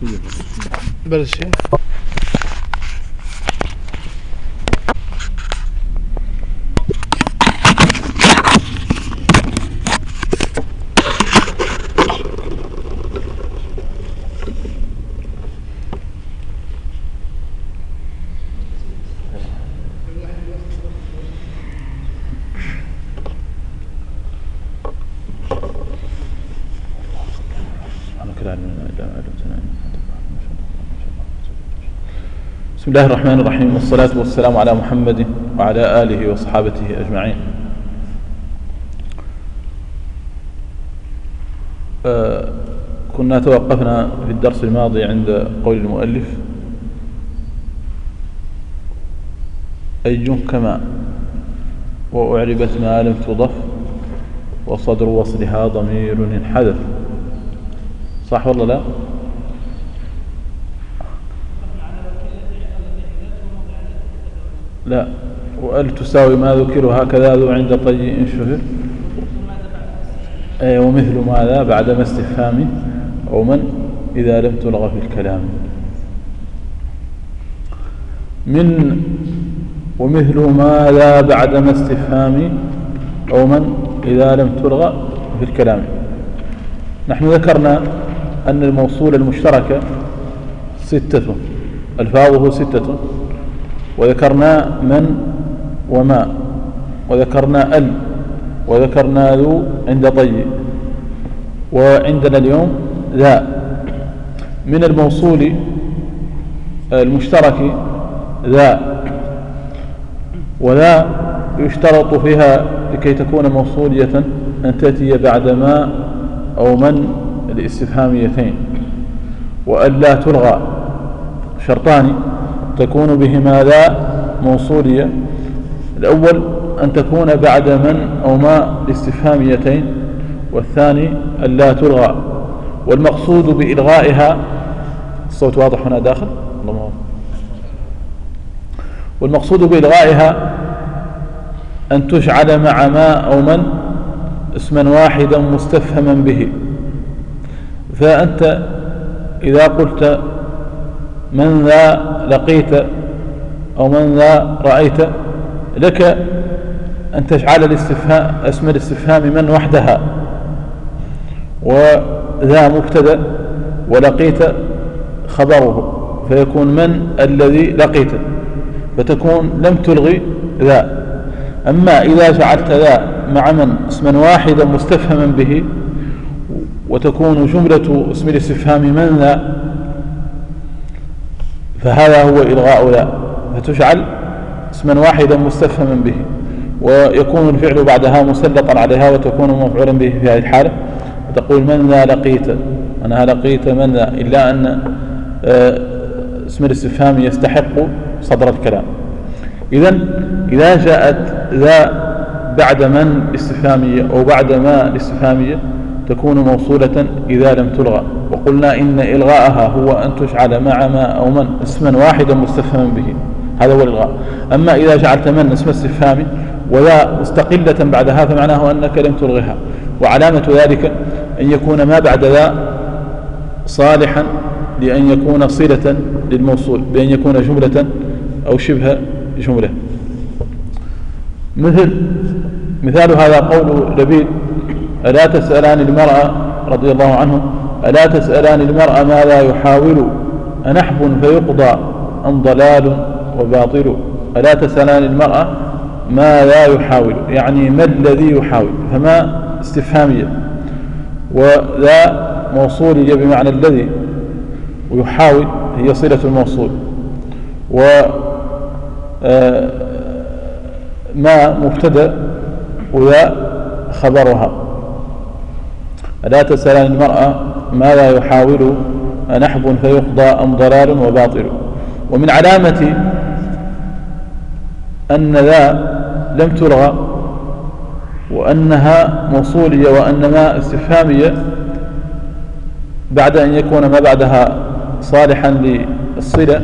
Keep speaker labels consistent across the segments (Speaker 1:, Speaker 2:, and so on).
Speaker 1: بل شيء
Speaker 2: بسم الله الرحمن الرحيم، والصلاة والسلام على محمد وعلى آله وصحابته أجمعين. كنا توقفنا في الدرس الماضي عند قول المؤلف: أي كما وأعربت ما لم تضف وصدر وصلها ضمير انحذف. صح ولا لا؟ لا، وأل تساوي ما ذكر هكذا ذو عند طي إن شهر، ومثل ماذا بعد ما استفهام أو من إذا لم تلغى في الكلام. من ومثل ماذا بعد ما استفهام أو من إذا لم تلغى في الكلام. نحن ذكرنا أن الموصول المشترك 6، ألفاظه 6، وذكرنا من وما، وذكرنا ال، وذكرنا ذو عند طي، وعندنا اليوم ذا. من الموصول المشترك ذا، وذا يشترط فيها لكي تكون موصولية أن تأتي بعد ما أو من الاستفهاميتين، وأن لا تلغى. شرطان تكون بهما ذا موصولية: الأول أن تكون بعد من أو ما الاستفهاميتين، والثاني أن لا تلغى. والمقصود بإلغائها، الصوت واضح هنا داخل؟ والمقصود بإلغائها أن تجعل مع ما أو من اسما واحدا مستفهما به. فأنت إذا قلت من ذا لقيت أو من ذا رأيت، لك أن تجعل الاستفهام اسم الاستفهام من وحدها، وذا مبتدأ ولقيت خبره، فيكون من الذي لقيت، فتكون لم تلغي ذا. أما إذا جعلت ذا مع من اسما واحدا مستفهما به، وتكون جملة اسم الاستفهام من ذا، فهذا هو إلغاء ذا، فتجعل اسما واحدا مستفهما به، ويكون الفعل بعدها مسلطا عليها، وتكون مفعولا به في هذه الحالة، وتقول من ذا لقيت، أنا لقيت من ذا، إلا أن اسم الاستفهام يستحق صدر الكلام. إذن إذا جاءت ذا بعد من الاستفهامية أو بعد ما الاستفهامية تكون موصولة إذا لم تلغى. وقلنا إن إلغاءها هو أن تجعل مع ما أو من اسما واحدا مستفهما به، هذا هو الإلغاء. أما إذا جعلت من اسم استفهام وذا مستقلة بعدها، فمعناه أنك لم تلغها. وعلامة ذلك أن يكون ما بعد ذا صالحا لأن يكون صلة للموصول، بأن يكون جملة أو شبه جملة. مثال هذا قول لبيد: ألا تسألان المرأة رضي الله عنه: ألا تسألان المرأة ما لا يحاول أنحب فيقضى أم ضلال وباطل. ألا تسألان المرأة ما لا يحاول، يعني ما الذي يحاول، فما استفهامية، وذا موصولية بمعنى الذي، ويحاول هي صلة الموصول، ما مبتدأ وذا خبرها. ألا تسألان المرأة ما لا يحاول أنحب فيقضى أم ضلال وباطل. ومن علامة أن ذا لم تلغى وأنها موصولية وأن ما استفهامية بعد أن يكون ما بعدها صالحا للصلة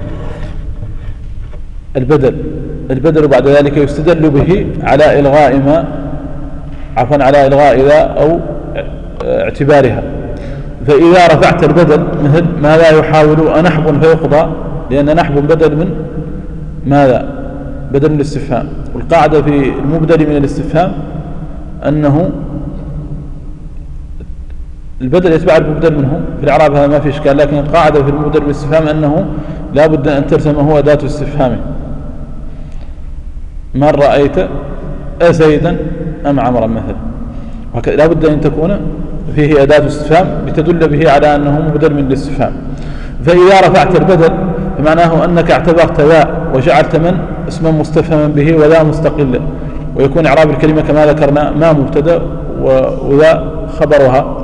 Speaker 2: البدل بعد ذلك يستدل به على إلغاء ما على إلغاء ذا أو اعتبارها. فإذا رفعت البدل مثل ماذا يحاول أنحب فيقضى، لأن نحب بدل من ماذا؟ بدل من الاستفهام. والقاعدة في المبدل من الاستفهام أنه البدل يتبع المبدل منه، في الإعراب هذا ما في إشكال، لكن القاعدة في المبدل من الاستفهام أنه لا بد أن ترسم هو أداة استفهامه. من رأيت أزيدا أم عمرا مثلا، لا بد أن تكون فيه أداة استفهام بتدل به على أنه مبدل من الاستفهام. فإذا رفعت البدل فمعناه أنك اعتبرت ذا وجعلت من اسما مستفهما به وذا مستقلا، ويكون إعراب الكلمة كما ذكرنا ما مبتدأ وذا خبرها.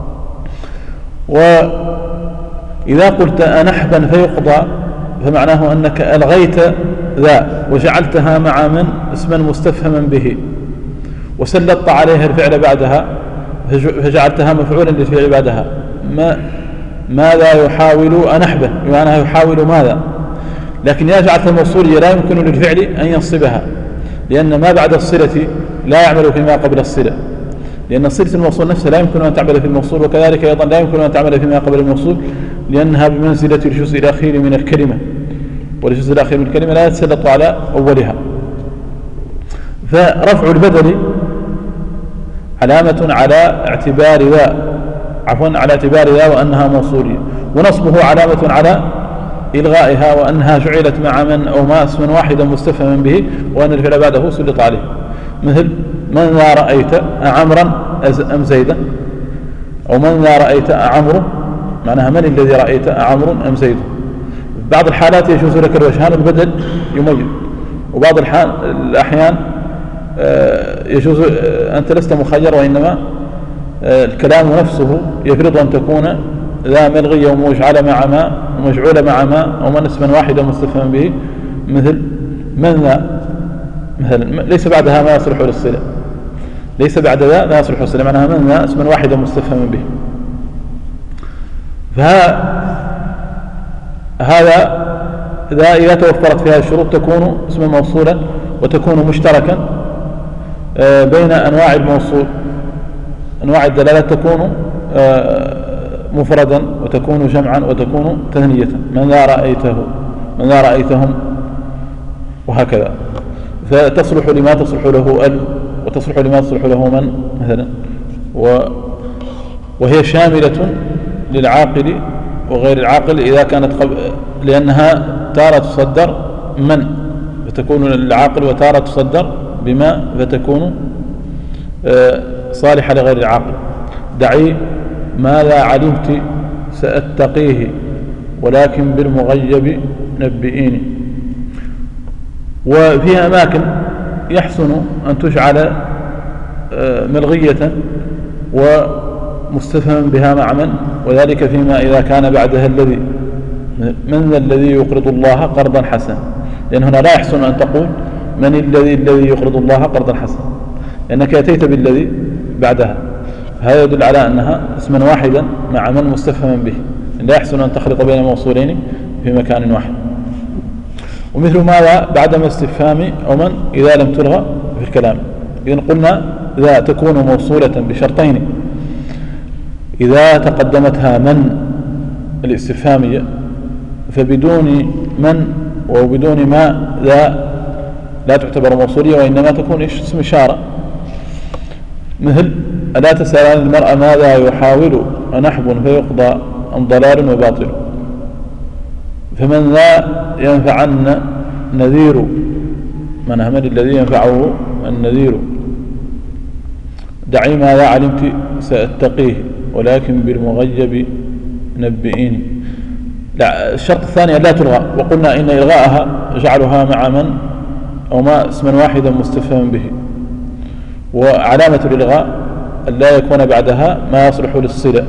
Speaker 2: وإذا قلت أنحبا فيقضى فمعناه أنك ألغيت ذا وجعلتها مع من اسما مستفهما به، وسلطت عليها الفعل بعدها فجعلتها مفعولا للفعل بعدها. ماذا يحاول أنحبه بمعنى يحاول ماذا، لكن إذا جعلت الموصولية لا يمكن للفعل أن ينصبها، لأن ما بعد الصلة لا يعمل فيما قبل الصلة، لأن صلة الموصول نفسها لا يمكن أن تعمل في الموصول، وكذلك أيضا لا يمكن أن تعمل فيما قبل الموصول، لأنها بمنزلة الجزء الأخير من الكلمة، والجزء الأخير من الكلمة لا يتسلط على أولها. فرفع البدل علامة على اعتبار ذا وأنها موصولية، ونصبه علامة على إلغائها وأنها جعلت مع من أو ما اسما واحدا مستفهما به، وأن الفعل بعده سلط عليه. مثل من ذا رأيت أعمرا أم زيدا، أو من ذا رأيت أعمر معناها من الذي رأيت أعمر أم زيد. بعض الحالات يجوز لك الوجهان البدل يميز، وبعض الأحيان يجوز أنت لست مخير، وإنما الكلام نفسه يفرض أن تكون ذا ملغية ومجعلة مع ما ومجعولة مع ما، أو من اسما واحدا مستفهما به. مثل من ذا مثلا ليس بعدها ما يصلح للصلة، ليس بعد ذا ما يصلح للصلة، معناها من ذا اسما واحدا مستفهما به. هذا ذا إذا توفرت فيها الشروط تكون اسما موصولا وتكون مشتركا بين أنواع الموصول. أنواع الدلالات تكون مفردا وتكون جمعا وتكون تثنية، من ذا رأيته من ذا رأيتهم وهكذا. فتصلح لما تصلح له ال، وتصلح لما تصلح له من مثلا، وهي شاملة للعاقل وغير العاقل إذا كانت لأنها تارة تصدر من فتكون للعاقل، وتارة تصدر بما فتكون صالحة لغير العاقل. دعي ماذا علمت سأتقيه ولكن بالمغيب نبئيني. وفي أماكن يحسن أن تجعل ملغية ومستفهما بها مع من، وذلك فيما إذا كان بعدها الذي، من ذا الذي يقرض الله قرضا حسنا، لأن هنا لا يحسن أن تقول من الذي يقرض الله قرضا حسنا، لأنك أتيت بالذي بعدها، هذا يدل على أنها اسما واحدا مع من مستفهما به، لا يحسن أن تخلط بين موصولين في مكان واحد. ومثل ماذا بعدما استفهام أو من إذا لم تلغى في الكلام. إذن قلنا ذا تكون موصولة بشرطين: إذا تقدمتها من الاستفهامية، فبدون من وبدون ما ذا لا تعتبر موصولية، وإنما تكون اسم إشارة. مثل ألا تسألان المرأة ماذا يحاول أنحب فيقضى أم ضلال وباطل، فمن ذا ينفعن نذير، من الذي ينفعه النذير. دعي ماذا علمت سأتقيه ولكن بالمغيب نبئيني. الشرط الثاني لا تلغى، وقلنا إن إلغاءها جعلها مع من أو ما اسما واحدا مستفهما به. وعلامة الإلغاء أن لا يكون بعدها ما يصلح للصلة،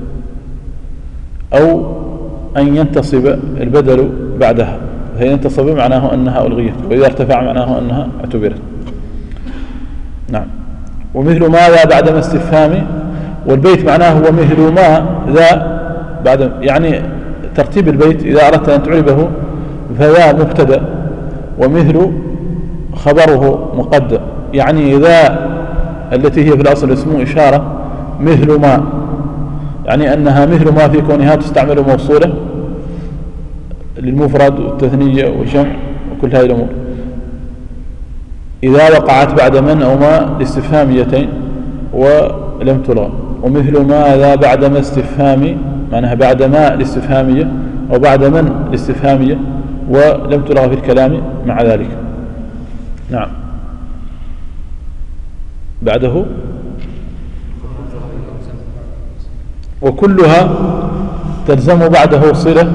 Speaker 2: أو أن ينتصب البدل بعدها، فإن ينتصب معناه أنها ألغيت، وإذا ارتفع معناه أنها اعتبرت. نعم. ومثل ما ذا بعد ما استفهامي، والبيت معناه هو مثل ما ذا بعد، يعني ترتيب البيت إذا أردت أن تعربه فذا مبتدأ ومثل خبره مقدم، يعني ذا التي هي في الأصل اسم إشارة مثل ما يعني أنها مثل ما في كونها تستعمل موصولة للمفرد والتثنية والجمع وكل هذه الأمور. إذا وقعت بعد من أو ما لاستفهاميتين ولم تلغى، ومثل ماذا بعد ما استفهامي، معناها بعد ما الاستفهامية أو بعد من الاستفهامية ولم تلغى في الكلام مع ذلك. نعم. بعده وكلها تلزم بعده صلة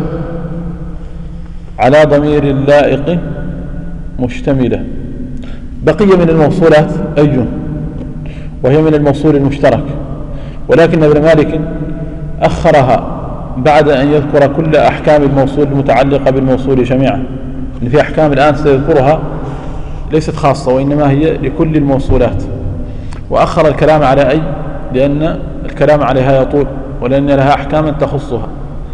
Speaker 2: على ضمير اللائق مشتملة. بقي من الموصولات أي، وهي من الموصول المشترك، ولكن ابن مالك أخرها بعد أن يذكر كل أحكام الموصول المتعلقة بالموصول جميعا. إن في أحكام الآن سيذكرها ليست خاصة وإنما هي لكل الموصولات، وأخر الكلام على أي لأن الكلام عليها يطول ولأن لها أحكاما تخصها.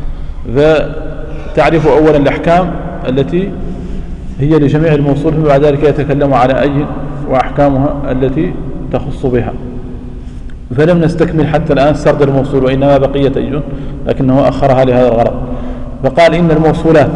Speaker 2: فتعرف أولا الأحكام التي هي لجميع الموصول، ثم بعد ذلك يتكلم على أي وأحكامها التي تخص بها. فلم نستكمل حتى الآن سرد الموصول، وإنما بقية أي، لكنه أخرها لهذا الغرض. فقال إن الموصولات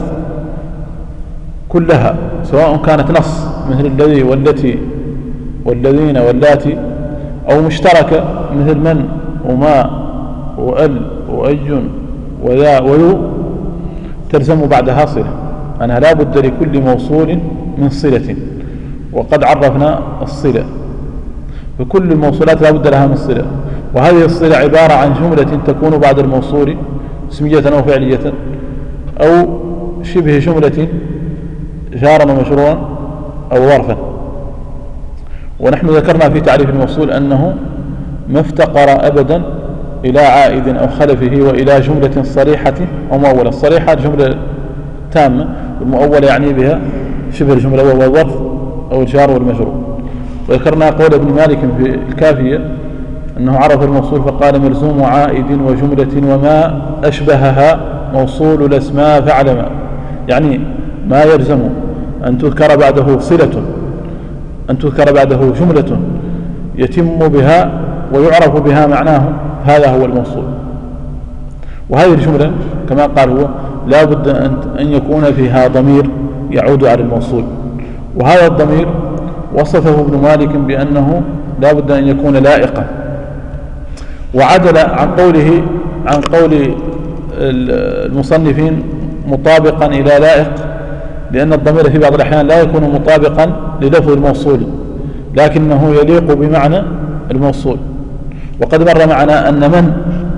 Speaker 2: كلها سواء كانت نص مثل الذي والتي والذين واللاتي، أو مشتركة مثل من وما وأل وأي وذا ويو، تلزم بعدها صلة. أنها لا بد لكل موصول من صلة، وقد عرفنا الصلة، فكل الموصولات لا بد لها من صلة. وهذه الصلة عبارة عن جملة تكون بعد الموصول اسمية أو فعلية أو شبه جملة جارا ومجرورا أو ظرفا. ونحن ذكرنا في تعريف الموصول أنه ما افتقر أبدا إلى عائد أو خلفه وإلى جملة صريحة أو مؤولة. الصريحة جملة تامة، والمؤولة يعني بها شبه الجملة وهو الظرف أو الجار والمجرور. وذكرنا قول ابن مالك في الكافية أنه عرف الموصول فقال ملزوم عائد وجملة وما أشبهها موصول الأسماء فاعلم، يعني ما يلزم أن تذكر بعده صلة، أن تذكر بعده جملة يتم بها ويعرف بها معناه، هذا هو الموصول. وهذه الجملة كما قال هو لا بد أن يكون فيها ضمير يعود على الموصول، وهذا الضمير وصفه ابن مالك بأنه لا بد أن يكون لائقا، وعدل عن قول المصنفين مطابقا إلى لائق، لأن الضمير في بعض الأحيان لا يكون مطابقا للفظ الموصول لكنه يليق بمعنى الموصول. وقد مر معنا أن من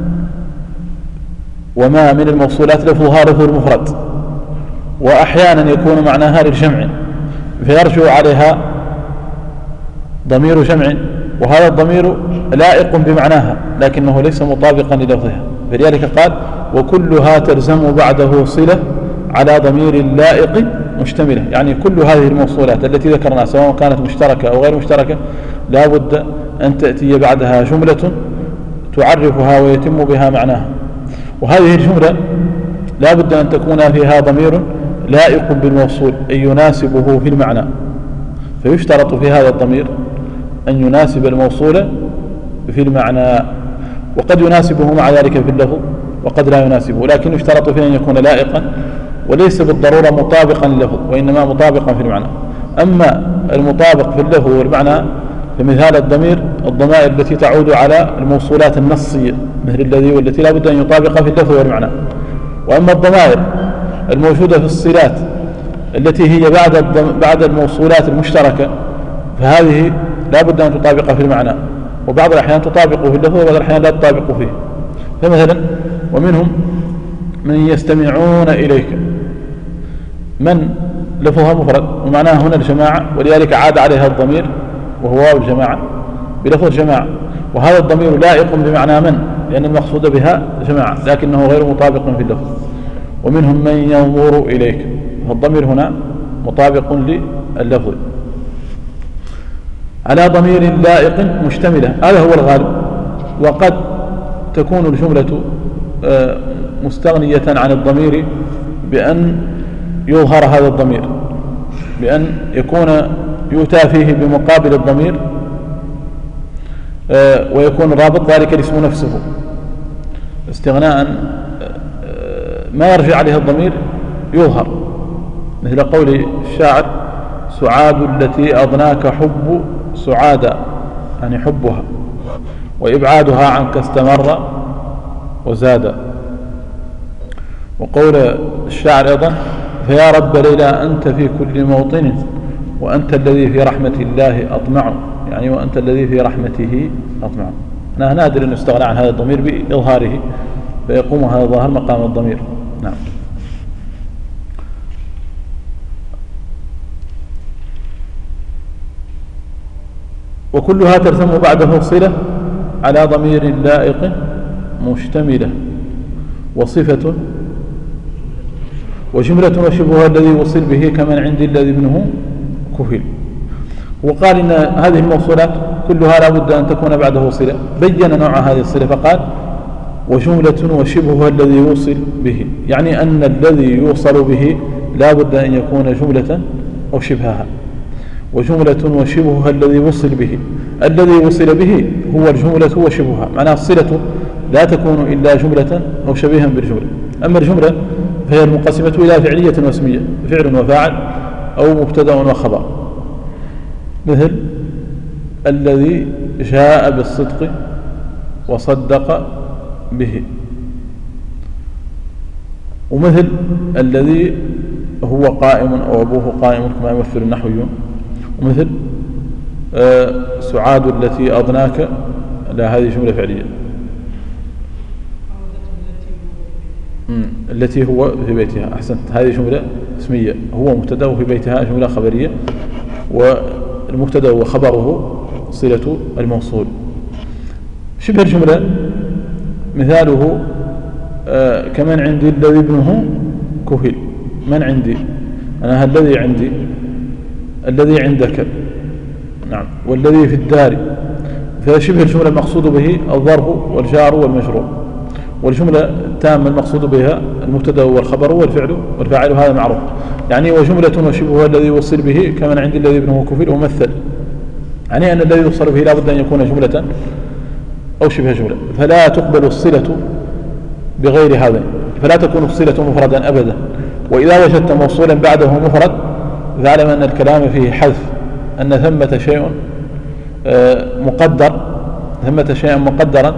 Speaker 2: وما من الموصولات لفظها لفظ المفرد، وأحيانا يكون معناها للجمع فيرجع عليها ضمير جمع، وهذا الضمير لائق بمعناها لكنه ليس مطابقا للفظها، فلذلك قال وكلها تلزم بعده صلة على ضمير لائق مشتملة. يعني كل هذه الموصولات التي ذكرناها سواء كانت مشتركة أو غير مشتركة لا بد أن تأتي بعدها جملة تعرفها ويتم بها معناها، وهذه الجملة لا بد أن تكون فيها ضمير لائق بالموصول أي يناسبه في المعنى، فيشترط في هذا الضمير أن يناسب الموصول في المعنى، وقد يناسبه مع ذلك في اللفظ وقد لا يناسبه، لكن يشترط فيه أن يكون لائقا وليس بالضرورة مطابقا لللفظ وإنما مطابقا في المعنى. أما المطابق في اللفظ والمعنى فمثال الضمائر التي تعود على الموصولات النصية مثل الذي والتي لا بد أن يطابق في اللفظ والمعنى. وأما الضمائر الموجودة في الصلات التي هي بعد الموصولات المشتركة فهذه لا بد أن تطابق في المعنى، وبعض الأحيان تطابق في اللفظ وبعض الأحيان لا تطابق فيه. فمثلا ومنهم من يستمعون إليك، من لفظها مفرد ومعناها هنا الجماعة، ولذلك عاد عليها الضمير وهو واو الجماعة بلفظ جماعة، وهذا الضمير لائق بمعنى من لأن المقصود بها جماعة لكنه غير مطابق في اللفظ. ومنهم من ينظر إليك، فالضمير هنا مطابق لللفظ على ضمير لائق مشتملة، هذا هو الغالب. وقد تكون الجملة مستغنية عن الضمير بأن يظهر هذا الضمير، بأن يكون يؤتى فيه بمقابل الضمير ويكون رابط ذلك الاسم نفسه. استغناء ما يرجع عليه الضمير يظهر، مثل قول الشاعر: سعاد التي أضناك حب سعادا، يعني حبها، وإبعادها عنك استمر وزاد. وقول الشاعر أيضا: فيا رب ليلى أنت في كل موطن، وأنت الذي في رحمة الله أطمع، يعني وأنت الذي في رحمته أطمع. أنا نادر أن يستغنى عن هذا الضمير بإظهاره، فيقوم هذا الظاهر مقام الضمير. نعم. وكلها ترسم بعده صلة على ضمير لائق مشتملة، وصفة وجملة وشبهها الذي وصل به كمن عند الذي منه كفل. وقال إن هذه الموصولات كلها لا بد أن تكون بعده صلة، بين نوع هذه الصلة فقال: وجملة وشبهها الذي يوصل به، يعني أن الذي يوصل به لا بد أن يكون جملة أو شبهها. وجملة وشبهها الذي وصل به، الذي وصل به هو الجملة وشبهها، معناها الصلة لا تكون إلا جملة أو شبيها بالجملة. أما الجملة فهي المنقسمة إلى فعلية واسمية، فعل وفاعل أو مبتدأ وخبر، مثل الذي جاء بالصدق وصدق به، ومثل الذي هو قائم أو أبوه قائم كما يمثل النحويون، ومثل سعاد التي أضناك، لا هذه جملة فعلية. التي هو في بيتها، أحسنت، هذه جملة اسمية، هو مبتدأ وفي بيتها جملة خبرية، والمبتدأ وخبره صلة الموصول. شبه الجملة مثاله كمن عندي الذي ابنه كفل. من عندي أنا الذي عندي، الذي عندك، نعم، والذي في الدار، فشبه الجملة المقصود به الظرف والجار والمجرور، والجملة التامة المقصود بها المبتدأ والخبر والفعل والفاعل، هذا معروف. يعني وجملة وشبهها الذي يوصل به كمن عند الذي ابنه كفل ومثل، يعني أن الذي يوصل به لا بد أن يكون جملة أو شبه جملة، فلا تقبل الصلة بغير هذا، فلا تكون الصلة مفردا أبدا. وإذا وجدت موصولا بعده مفرد فاعلم أن الكلام فيه حذف، أن ثمة شيء مقدر، ثمة شيئا مقدرا،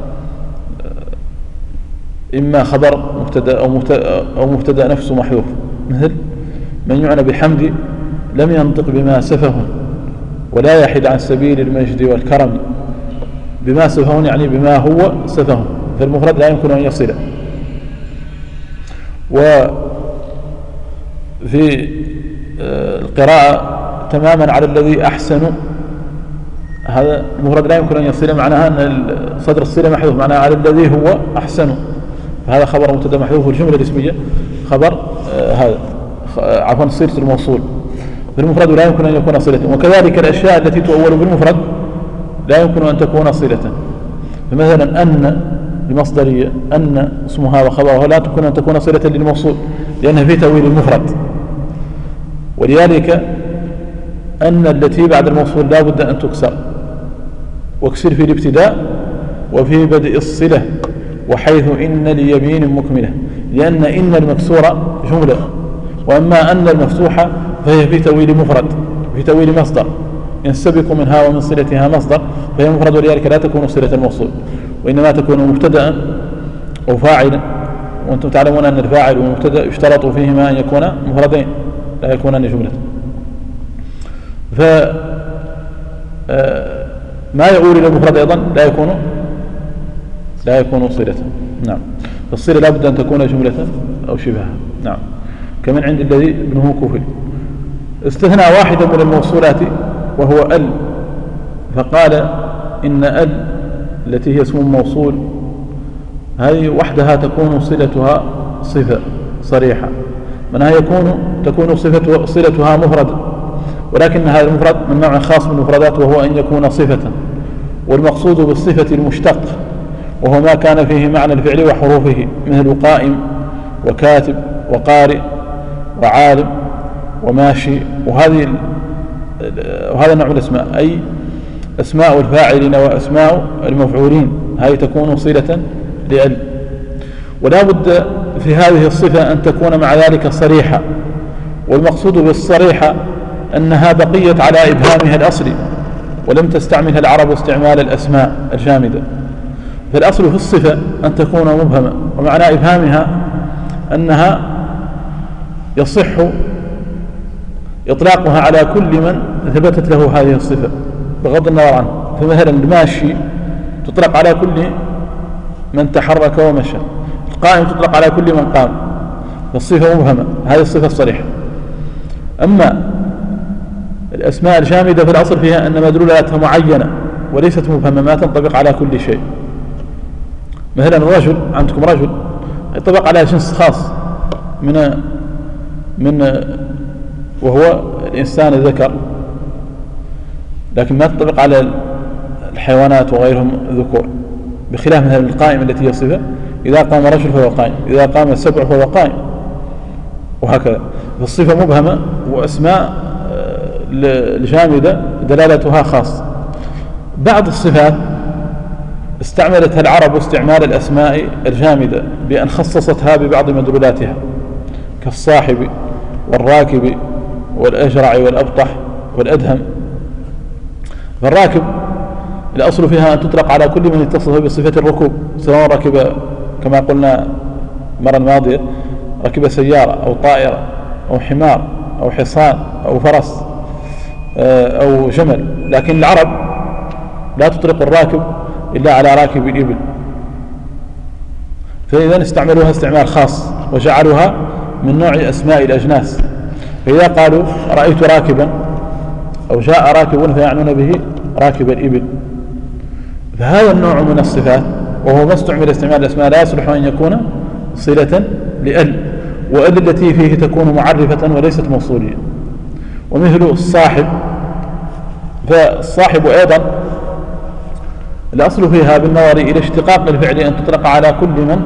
Speaker 2: إما خبر مبتدأ أو مبتدأ نفسه محذوف، مثل من يعنى بحمد لم ينطق بما سفه ولا يحد عن سبيل المجد والكرم. بما سفه يعني بما هو سفه، فالمفرد لا يمكن أن يصل. وفي القراءة تماما على الذي أحسن، هذا المفرد لا يمكن أن يصل، معناها أن صدر الصلة محذوف، معناها على الذي هو أحسن، هذا خبر مبتدأ محذوف، والجملة الاسمية خبر هذا عفوا صيغة الموصول، فالمفرد لا يمكن أن يكون صلة. وكذلك الأشياء التي تؤول بالمفرد لا يمكن أن تكون صلة، فمثلا أن المصدرية، أن اسمها وخبرها لا تكون أن تكون صلة للموصول لأنها في تأويل المفرد. ولذلك أن التي بعد الموصول لا بد أن تكسر، واكسر في الابتداء وفي بدء الصلة، وحيث إن ليمين مكملة، لأن إن المكسورة جملة، وأما أن المفتوحة فهي في تأويل مفرد، في تأويل مصدر ينسبق منها ومن صلتها مصدر، فهي مفرد، ولذلك لا تكون صلة الموصول، وإنما تكون مبتدأ أو فاعلا. وأنتم تعلمون أن الفاعل والمبتدأ يشترط فيهما أن يكون مفردين لا يكونان جملة. ما يؤول إلى المفرد أيضا لا يكون صلة. نعم، فالصلة لا بد أن تكون جملة أو شبهها. نعم، كمن عند الذي ابنه كفل. استثنى واحدا من الموصولات وهو ال، فقال إن ال التي هي اسم موصول هذه وحدها تكون صلتها صفة صريحة، منها تكون صلتها مفرد، ولكن هذا المفرد من نوع خاص من المفردات، وهو أن يكون صفة، والمقصود بالصفة المشتق، وهو ما كان فيه معنى الفعل وحروفه، مثل قائم وكاتب وقارئ وعالم وماشي، وهذا نوع الأسماء، أي أسماء الفاعلين وأسماء المفعولين، هذه تكون صلة لأل. ولا بد في هذه الصفة أن تكون مع ذلك صريحة، والمقصود بالصريحة أنها بقيت على إبهامها الأصلي ولم تستعملها العرب استعمال الأسماء الجامدة. فالأصل في الصفة أن تكون مبهمة، ومعنى إبهامها أنها يصح إطلاقها على كل من ثبتت له هذه الصفة بغض النظر عنه. فمثلا الماشي تطلق على كل من تحرك ومشى، القائم تطلق على كل من قام، فالصفة مبهمة، هذه الصفة الصريحة. أما الأسماء الجامدة فالأصل فيها أن مدلولاتها معينة وليست مبهمة، ما تنطبق على كل شيء. مثلا الرجل، عندكم رجل يطبق على جنس خاص من وهو الإنسان الذكر، لكن ما تطبق على الحيوانات وغيرهم ذكور، بخلاف مثلا القائم التي هي صفة، إذا قام رجل فهو قائم، إذا قام السبع فهو قائم، وهكذا. فالصفة مبهمة، وأسماء الجامدة دلالتها خاص. بعض الصفات استعملتها العرب استعمال الأسماء الجامدة بأن خصصتها ببعض مدلولاتها، كالصاحب والراكب والأجرع والأبطح والأدهم. فالراكب الأصل فيها أن تطلق على كل من اتصف بصفة الركوب، سواء ركب كما قلنا المرة الماضية ركب سيارة أو طائرة أو حمار أو حصان أو فرس أو جمل. لكن العرب لا تطلق الراكب إلا على راكب الإبل، فإذا استعملوها استعمال خاص وجعلوها من نوع أسماء الأجناس. فإذا قالوا رأيت راكبا أو جاء راكب فيعنون به راكب الإبل. فهذا النوع من الصفات وهو ما استعمل استعمال الأسماء لا يصلح أن يكون صلة لأل، وأل التي فيه تكون معرفة وليست موصولية. ومثل الصاحب، فالصاحب أيضا الأصل فيها بالنظر إلى اشتقاق الفعل أن تطلق على كل من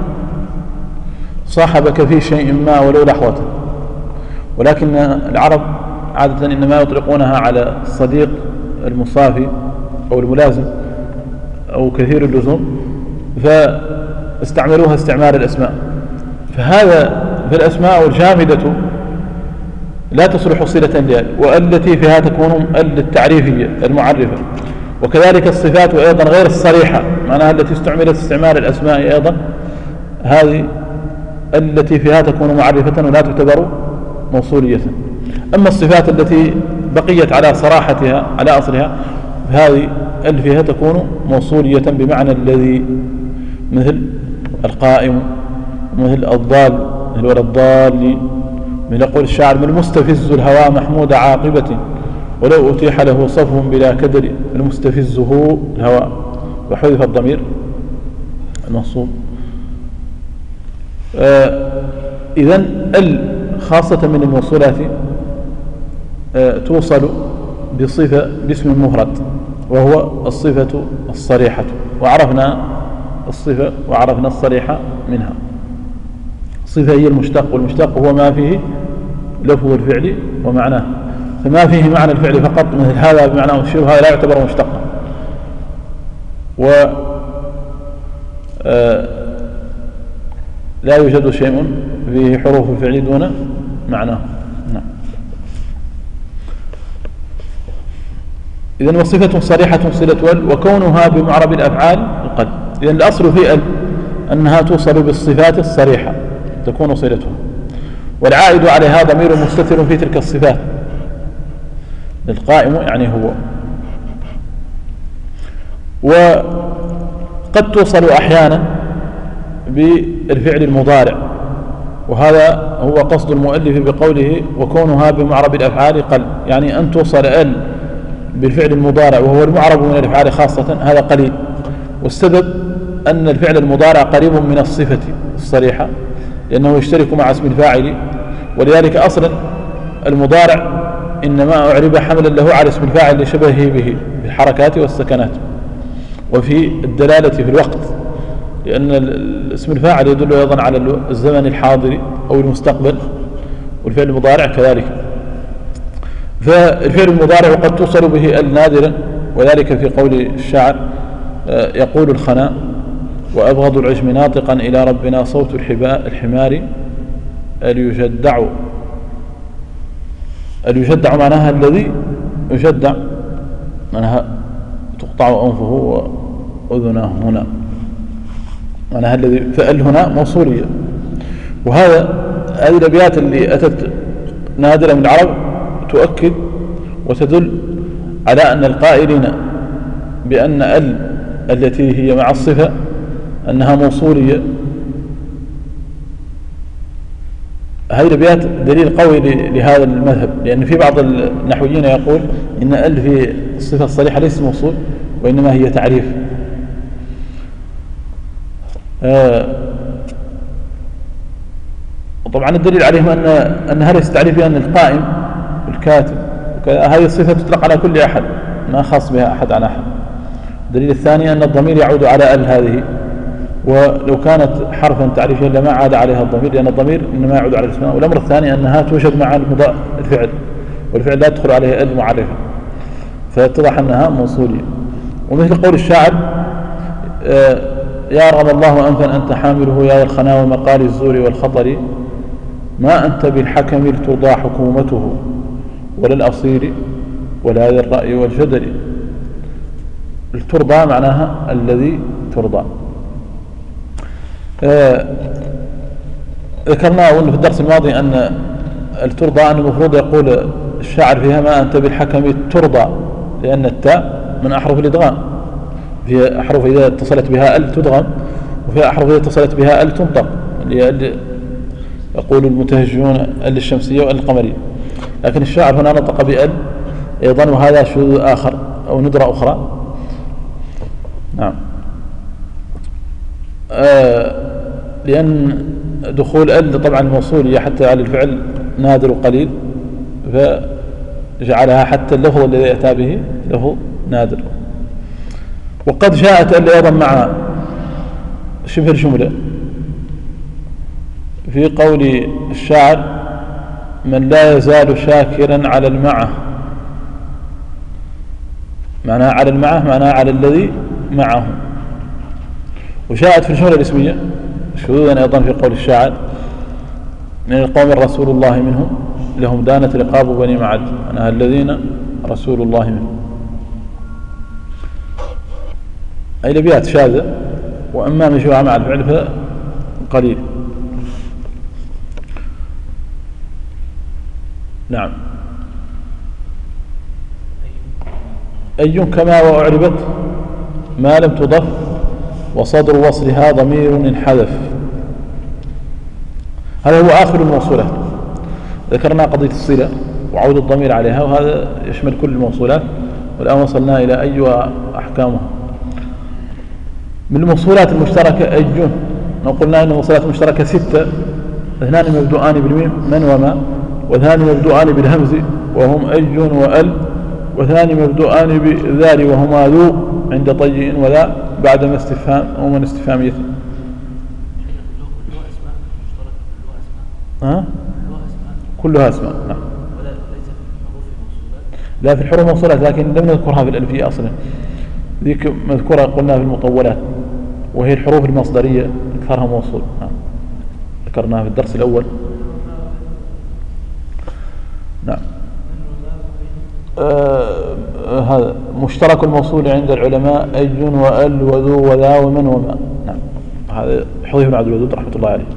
Speaker 2: صاحبك في شيء ما ولو لحظة، ولكن العرب عادة إنما يطلقونها على الصديق المصافي أو الملازم أو كثير اللزوم، فاستعملوها استعمال الأسماء. فهذا في الأسماء الجامدة لا تصلح صلة لأل، والتي فيها تكون ال التعريفية المعرفة. وكذلك الصفات أيضا غير الصريحة، معناها التي استعملت استعمال الأسماء أيضا هذه التي فيها تكون معرفة ولا تعتبر موصولية. أما الصفات التي بقيت على صراحتها على أصلها هذه ال فيها تكون موصولية بمعنى الذي، مثل القائم، مثل الضال، مثل ولا الضال، من يقول الشاعر من المستفز الهوى محمود عاقبة ولو أتيح له صف بلا كدر المستفز هو الهوى، وحذف الضمير المنصوب. إذن ال خاصة من الموصولات توصل بصفة باسم مفرد وهو الصفة الصريحة، وعرفنا الصفة وعرفنا الصريحة منها. الصفة هي المشتق، والمشتق هو ما فيه لفظ الفعل ومعناه، فما فيه معنى الفعل فقط مثل هذا بمعنى مشير، هذا لا يعتبر مشتقا. لا يوجد شيء فيه حروف الفعل دون معناه. نعم. إذن وصفة صريحة صلة ال، وكونها بمعرب الأفعال القلب. إذن الأصل في ال أنها توصل بالصفات الصريحة تكون صلتها، والعائد عليها ضمير مستتر في تلك الصفات، القائم يعني هو. وقد توصل أحيانا بالفعل المضارع، وهذا هو قصد المؤلف بقوله وكونها بمعرب الأفعال قل، يعني أن توصل ال بالفعل المضارع وهو المعرب من الأفعال خاصة، هذا قليل. والسبب أن الفعل المضارع قريب من الصفة الصريحة لأنه يشترك مع اسم الفاعل، ولذلك أصلا المضارع إنما أعرب حملا له على اسم الفاعل لشبهه به في الحركات والسكنات وفي الدلالة في الوقت، لأن اسم الفاعل يدل أيضا على الزمن الحاضر أو المستقبل، والفعل المضارع كذلك. فالفعل المضارع قد توصل به ال نادرا، وذلك في قول الشاعر يقول الخناء وأبغض العجم ناطقا إلى ربنا صوت الحمار اليجدع. اليجدع معناها الذي يجدع، معناها تقطع أنفه وأذنه هنا، معناها الذي، فأل هنا موصولية. هذه الأبيات اللي أتت نادرة من العرب تؤكد وتدل على أن القائلين بأن التي هي مع الصفة أنها موصولية، هذه الأبيات دليل قوي لهذا المذهب، لأن في بعض النحويين يقول إن في الصفة الصريحة ليس موصول وإنما هي تعريف. وطبعا الدليل عليهم أن هذا تعريف بأن القائم الكاتب هذه الصفة تطلق على كل أحد، ما خاص بها أحد عن أحد. الدليل الثاني أن الضمير يعود على هذه، ولو كانت حرفا تعريفيا لما عاد عليها الضمير، لأن الضمير إنما يعود على الاسماء. والأمر الثاني أنها توجد مع الفعل، والفعل لا يدخل عليه معرفة، فاتضح أنها موصولية. ومثل قول الشاعر: يا رغم الله أنفا أنت حامله يا الخنا ومقال الزور والخطر، ما أنت بالحكم لترضى حكومته ولا الأصيل ولا ذي الرأي والجدل. الترضى معناها الذي ترضى. ذكرنا أظن في الدرس الماضي أن الترضى أن المفروض يقول الشاعر فيها: ما أنت بالحكم ترضى، لأن التاء من أحرف الإدغام، في أحرف إذا اتصلت بها تدغم، وفي أحرف إذا اتصلت بها تنطق، يقول المتهجون الشمسية والقمرية. لكن الشاعر هنا نطق بأل أيضا، وهذا شذوذ آخر أو ندرة أخرى. نعم. لأن دخول طبعا الموصولية حتى على الفعل نادر وقليل، فجعلها حتى اللفظ الذي أتى به لفظ نادر. وقد جاءت أيضا مع شبه الجملة في قول الشاعر: من لا يزال شاكرا على المعه، معناها على المعه معناها على الذي معه. وجاءت في الجملة الاسمية شذوذا أيضا في قول الشاعر: من القوم رسول الله منهم لهم دانت رقاب بني معد، معناها الذين رسول الله منهم. أي الأبيات شاذة، وأما مشوها مع الفعل فقليل. نعم. أي كما وأعربت ما لم تضف وصدر وصلها ضمير انحذف. هذا هو آخر الموصولات. ذكرنا قضية الصلة وعود الضمير عليها، وهذا يشمل كل الموصولات، والآن وصلنا إلى أي أحكامها. من الموصولات المشتركة أيون، قلنا أن الموصولات المشتركة 6، 2 مبدوءان بالميم من وما، و2 مبدوءان بالهمز وهم أيون وأل، و2 مبدوءان بذال وهما ذو عند طيء وذا بعدما استفهام أو من استفهامية. كلها اسماء. نعم. لا في الحروف موصولات، لكن لم نذكرها في الألفية أصلا، ذيك مذكورة قلنا في المطولات، وهي الحروف المصدرية أكثرها موصول. نعم. ذكرناها في الدرس الأول. نعم. هذا مشترك الموصول عند العلماء أي وأل وذو وذا ومن وما. نعم. هذا حذيفة بن عبد الودود رحمة الله عليه.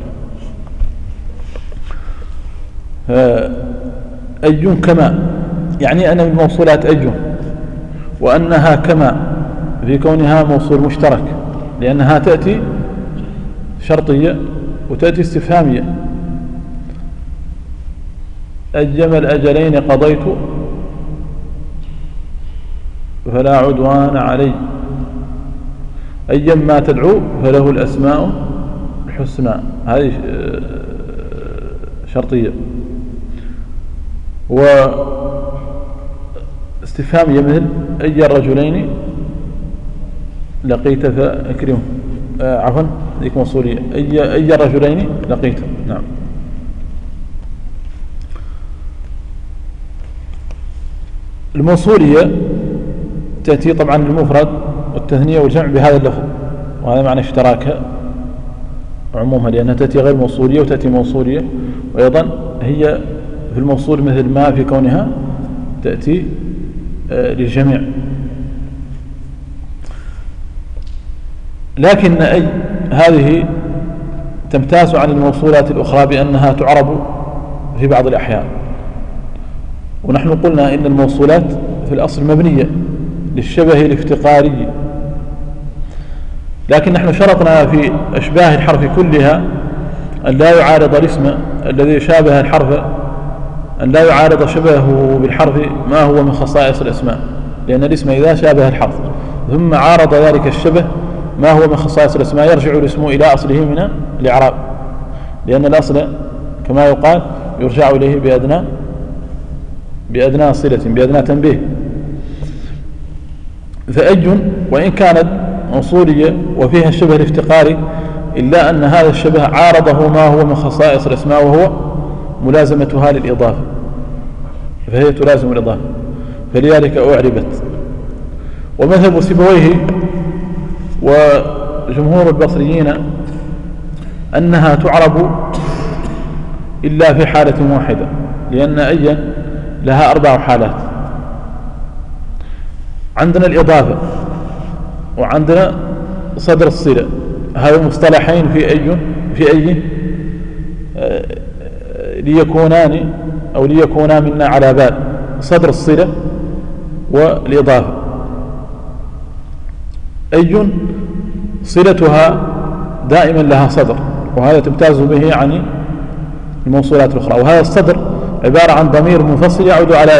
Speaker 2: أي كما، يعني أن من الموصولات أي، وأنها كما في كونها موصول مشترك، لأنها تأتي شرطية وتأتي استفهامية. أجم الأجلين قضيت فلا عدوان علي، أيا ما تدعو فله الأسماء الحسنى، هذه شرطية. واستفهامية مثل أي الرجلين لقيت فأكرمه، عفوا ذيك موصولية، أي الرجلين لقيت. نعم. الموصولية تأتي طبعا المفرد والتثنية والجمع بهذا اللفظ، وهذا معنى اشتراك عمومها، لأنها تأتي غير موصولية وتأتي موصولية، وأيضا هي في الموصول مثل ما في كونها تأتي للجميع. لكن أي هذه تمتاز عن الموصولات الأخرى بأنها تعرب في بعض الأحيان. ونحن قلنا إن الموصولات في الأصل مبنية للشبه الافتقاري، لكن نحن شرطنا في أشباه الحرف كلها أن لا يعارض الاسم الذي شابه الحرف، أن لا يعارض شبهه بالحرف ما هو من خصائص الأسماء، لأن الاسم إذا شابه الحرف ثم عارض ذلك الشبه ما هو من خصائص الأسماء يرجع الاسم إلى أصله من الإعراب، لأن الأصل كما يقال يرجع إليه بأدنى صلة، بأدنى تنبيه. فأج وإن كانت موصولية وفيها الشبه الافتقاري إلا أن هذا الشبه عارضه ما هو من خصائص الأسماء وهو ملازمتها للإضافة، فهي تلازم الإضافة، فلذلك أعربت. ومذهب سيبويه وجمهور البصريين أنها تعرب إلا في حالة واحدة، لأن أيا لها 4 حالات. عندنا الإضافة، وعندنا صدر الصلة، هذا مصطلحين في أي ليكونان أو ليكونا منا على بال: صدر الصلة والإضافة. أي صلتها دائما لها صدر، وهذا تمتاز به عن الموصولات الأخرى، وهذا الصدر عبارة عن ضمير منفصل يعود على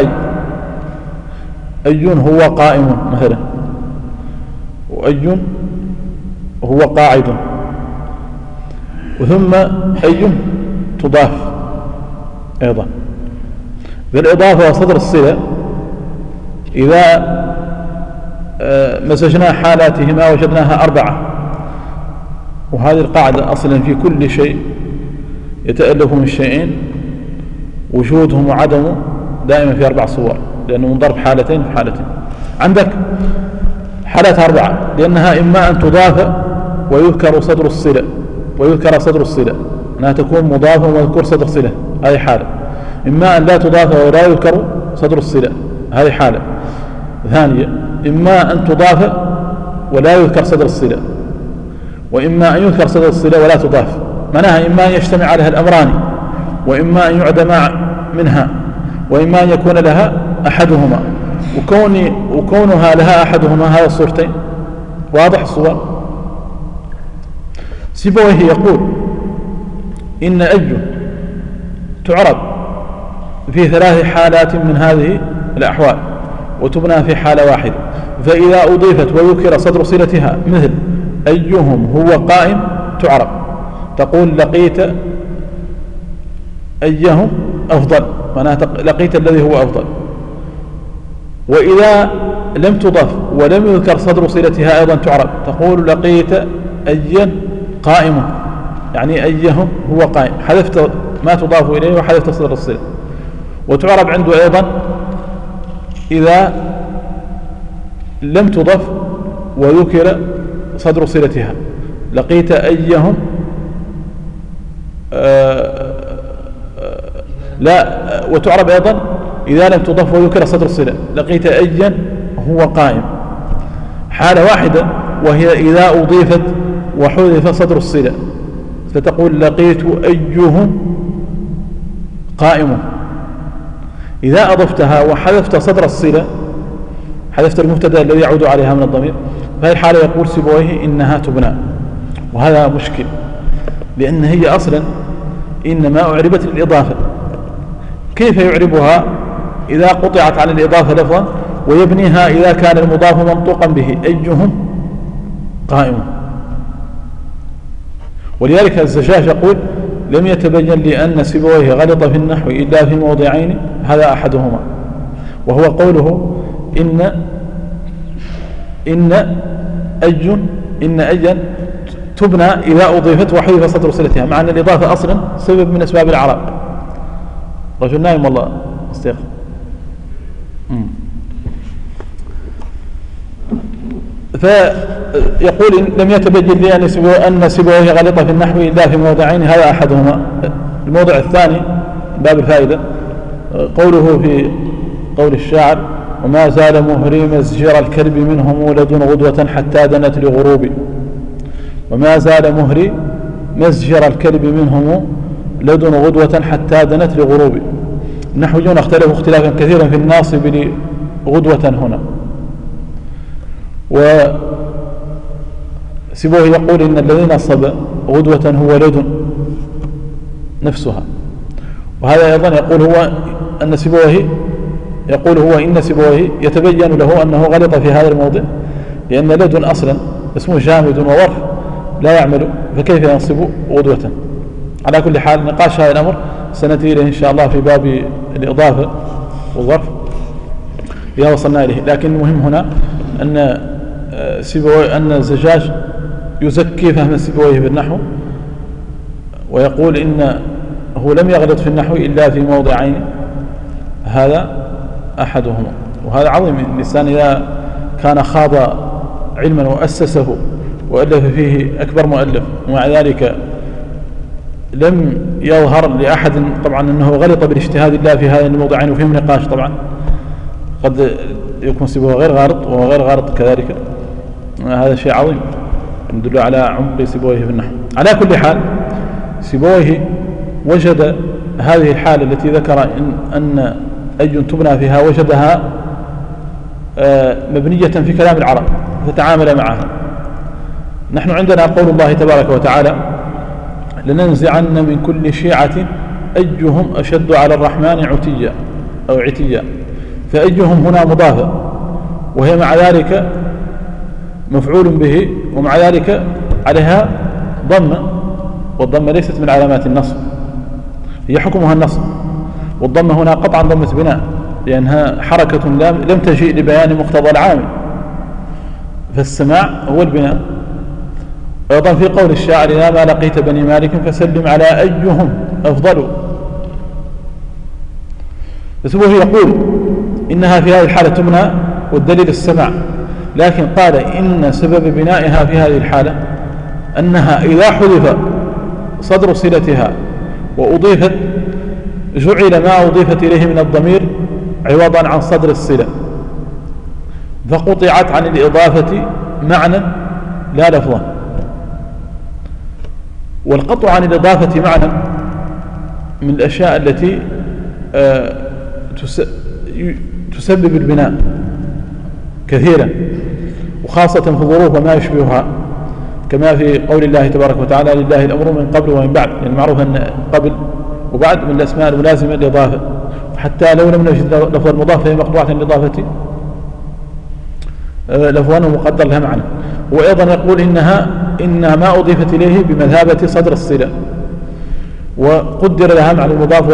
Speaker 2: أي هو قائم مثلا، وأي هو قاعد، وثم أي تضاف أيضا. بالإضافة وصدر الصلة إذا مسجنا حالاتهما وجدناها 4، وهذه القاعدة أصلا في كل شيء يتألف من شيئين وجودهم وعدمه دائما في 4 صور، لأنه من ضرب حالتين في حالتين. عندك حالات 4، لأنها إما أن تضاف ويذكر صدر الصلة أنها تكون مضافة ويذكر صدر الصلة، هذه حالة. إما أن لا تضاف ولا يذكر صدر الصلة، هذه حالة ثانية. إما أن تضاف ولا يذكر صدر الصلة، وإما أن يذكر صدر الصلة ولا تضاف. معناها إما أن يجتمع عليها الأمران، وإما أن يعدم منها، وإما أن يكون لها أحدهما. وكونها لها أحدهما هذا الصورتين واضح الصور. سيبويه يقول إن أج تعرب في 3 حالات من هذه الأحوال وتبنى في حالة واحدة. فإذا أضيفت وذكر صدر صلتها مثل أيهم هو قائم تعرب، تقول لقيت أيهم أفضل، معناها لقيت الذي هو أفضل. وإذا لم تضف ولم يذكر صدر صلتها أيضا تعرب، تقول لقيت أيا قائم، يعني أيهم هو قائم، حذفت ما تضاف إليه وحذفت صدر الصلة. وتعرب عنده أيضا إذا لم تضف وذكر صدر صلتها، لقيت أيهم لا. وتعرب أيضا إذا لم تضف وذكر صدر الصلة، لقيت أيا هو قائم. حالة واحدة وهي إذا أضيفت وحذف صدر الصلة، فتقول لقيت أيهم قائم. إذا أضفتها وحذفت صدر الصلة، حذفت المبتدا الذي يعود عليها من الضمير، فهي الحالة يقول سيبويه إنها تبنى. وهذا مشكل، لأن هي أصلا إنما أعربت للإضافة. كيف يعربها إذا قطعت عن الإضافة لفظا، ويبنيها إذا كان المضاف منطوقا به أيهم قائم؟ ولذلك الزجاج يقول لم يتبين لي أن سيبويه غلط في النحو إلا في موضعين، هذا أحدهما، وهو قوله إن أيا تبنى إذا أضيفت وحذف صدر صلتها، مع أن الإضافة أصلا سبب من أسباب الإعراب. رجل نايم والله استيقظ. فيقول إن لم يتبين لي أن سيبويه غلط في النحو إلا في موضعين، هذا أحدهما. الموضع الثاني باب الفائدة قوله في قول الشاعر: وما زال مهري مزجر الكلب منه مولد غدوة حتى دنت لغروب. وما زال مهري مزجر الكلب منهم لدن غدوة حتى دنت لغروب. النحويون اختلفوا اختلافا كثيرا في الناصب لغدوة هنا، وسيبويه يقول إن الذي نصب غدوة هو لدن نفسها، وهذا أيضا يقول هو أن سيبويه يقول هو إن سيبويه يتبين له أنه غلط في هذا الموضع، لأن لدن أصلا اسمه جامد وظرف لا يعمل، فكيف ينصب غدوة؟ على كل حال نقاش هذا الأمر سنأتي إليه إن شاء الله في باب الإضافة والظرف إذا وصلنا إليه. لكن المهم هنا أن الزجاج يزكي فهم سيبويه بالنحو، ويقول إنه لم يغلط في النحو إلا في موضعين، هذا أحدهما. وهذا عظيم، الإنسان إذا كان خاض علما وأسسه وألف فيه أكبر مؤلف ومع ذلك لم يظهر لأحد طبعا أنه غلط بالاجتهاد الله في هذين الموضعين، وفيهم نقاش طبعا، قد يكون سيبويه غير غارط وغير غارط كذلك، هذا شيء عظيم يدل على عمق سيبويه في النحو. على كل حال سيبويه وجد هذه الحالة التي ذكر أن أي تبنى فيها وجدها مبنية في كلام العرب فتعامل معها. نحن عندنا قول الله تبارك وتعالى: لننزعن من كل شيعة أيهم أشد على الرحمن عتيا أو عتيا، فأيهم هنا مضافة، وهي مع ذلك مفعول به، ومع ذلك عليها ضمة، والضمة ليست من علامات النصب، هي حكمها النصب، والضمة هنا قطعا ضمة بناء لأنها حركة لم تجيء لبيان مقتضى العامل، فالسماع هو البناء. أيضا في قول الشاعر: إذا ما لقيت بني مالك فسلم على أيهم أفضل. فسبوه يقول إنها في هذه الحالة تبنى والدليل السماع، لكن قال إن سبب بنائها في هذه الحالة أنها إذا حذف صدر صلتها وأضيفت جعل ما أضيفت إليه من الضمير عوضا عن صدر الصلة، فقطعت عن الإضافة معنى لا لفظا. والقطع عن الإضافة معنى من الأشياء التي تسبب البناء كثيرا، وخاصة في الظروف وما يشبهها، كما في قول الله تبارك وتعالى: لله الأمر من قبل ومن بعد، يعني معروف أن قبل وبعد من الأسماء الملازمة للإضافة، حتى لو لم نجد لفظ المضاف فهي مقطوعة للإضافة لفظا ومقدر لها معنى. وأيضا يقول إنها ما أضيفت إليه بمثابة صدر الصلة، وقدر لها معنى المضاف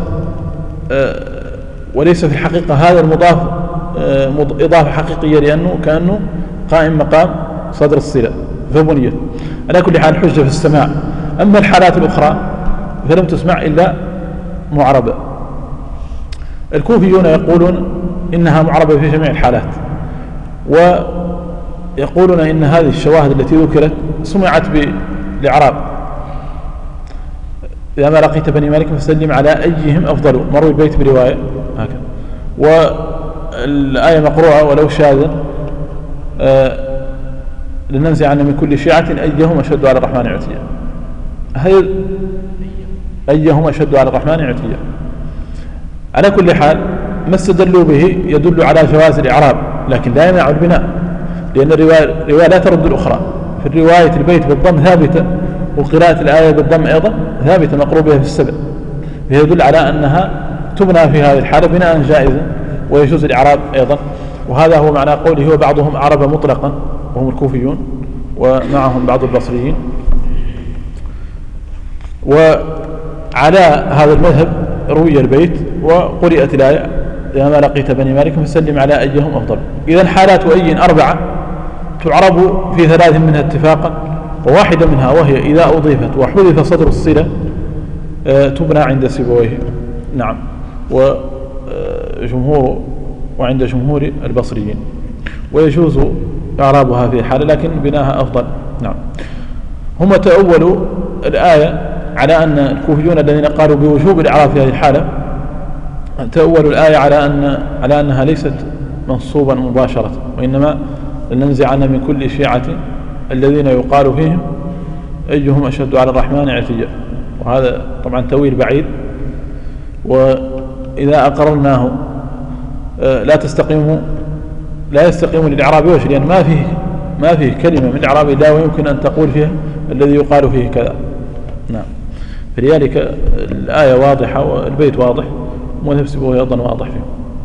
Speaker 2: وليس في الحقيقة هذا المضاف إضافة حقيقية، لأنه كأنه قائم مقام صدر الصلة فبنيت. على كل حال حجة في السماع. أما الحالات الأخرى فلم تسمع إلا معربة. الكوفيون يقولون إنها معربة في جميع الحالات، ويقولون إن هذه الشواهد التي ذكرت سمعت بالإعراب: إذا ما لقيت بني مالك فسلم على أيهم أفضل، مروي البيت برواية هكذا، والآية مقروءة ولو شاذا: لننزعن من كل شيعة أيهم أشد على الرحمن عتيا. أيهم أشد على الرحمن عتيا. على كل حال ما استدلوا به يدل على جواز الإعراب، لكن لا يمنع البناء، لأن الرواية لا ترد الأخرى. في الرواية البيت بالضم ثابتة، وقراءة الآية بالضم أيضا ثابتة مقروبة في السبع، يدل على أنها تبنى في هذه الحالة بناء جائزا، ويجوز الإعراب أيضا. وهذا هو معنى قوله: وبعضهم عرب مطلقا، وهم الكوفيون ومعهم بعض البصريين. وعلى هذا المذهب روي البيت وقرئت الآية: إذا ما لقيت بني مالك فسلم على أيهم أفضل. إذا حالات أي 4 تعرب في 3 منها اتفاقا، وواحدة منها وهي إذا أضيفت وحذف صدر الصلة تبنى عند سيبويه. نعم. وعند جمهور البصريين. ويجوز إعرابها في حالة لكن بناها أفضل. نعم. هم تأولوا الآية على أن الكوفيون الذين قالوا بوجوب الإعراب في هذه الحالة تأولوا الآية على أنها ليست منصوبا مباشرة، وإنما لننزعن من كل شيعة الذين يقال فيهم أيهم أشد على الرحمن اعتجاء. وهذا طبعا تأويل بعيد، وإذا أقررناه لا يستقيم للإعراب وجه، لأن ما فيه كلمة من الإعراب لا ويمكن أن تقول فيها الذي يقال فيه كذا. نعم. فلذلك الآية واضحة والبيت واضح ونفسه أيضا واضح فيه.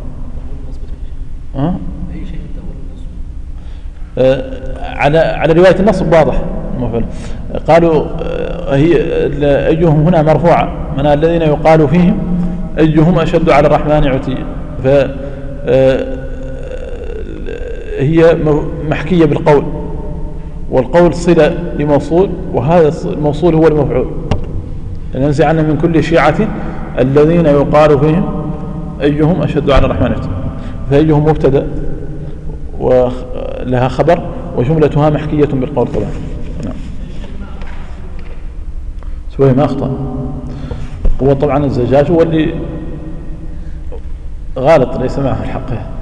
Speaker 2: على رواية النصب واضح. قالوا هي أيهم هنا مرفوعة، من الذين يقال فيهم أيهم أشد على الرحمن عتيا، فهي محكية بالقول، والقول صلة لموصول، وهذا الموصول هو المفعول. لننزعن من كل شيعة الذين يقال فيهم أيهم أشد على الرحمن عتيا، فأيهم مبتدأ ولها خبر وجملتها محكية بالقول طبعا. نعم. سوي ما أخطأ، هو طبعا الزجاج هو اللي غالط ليس معه الحق.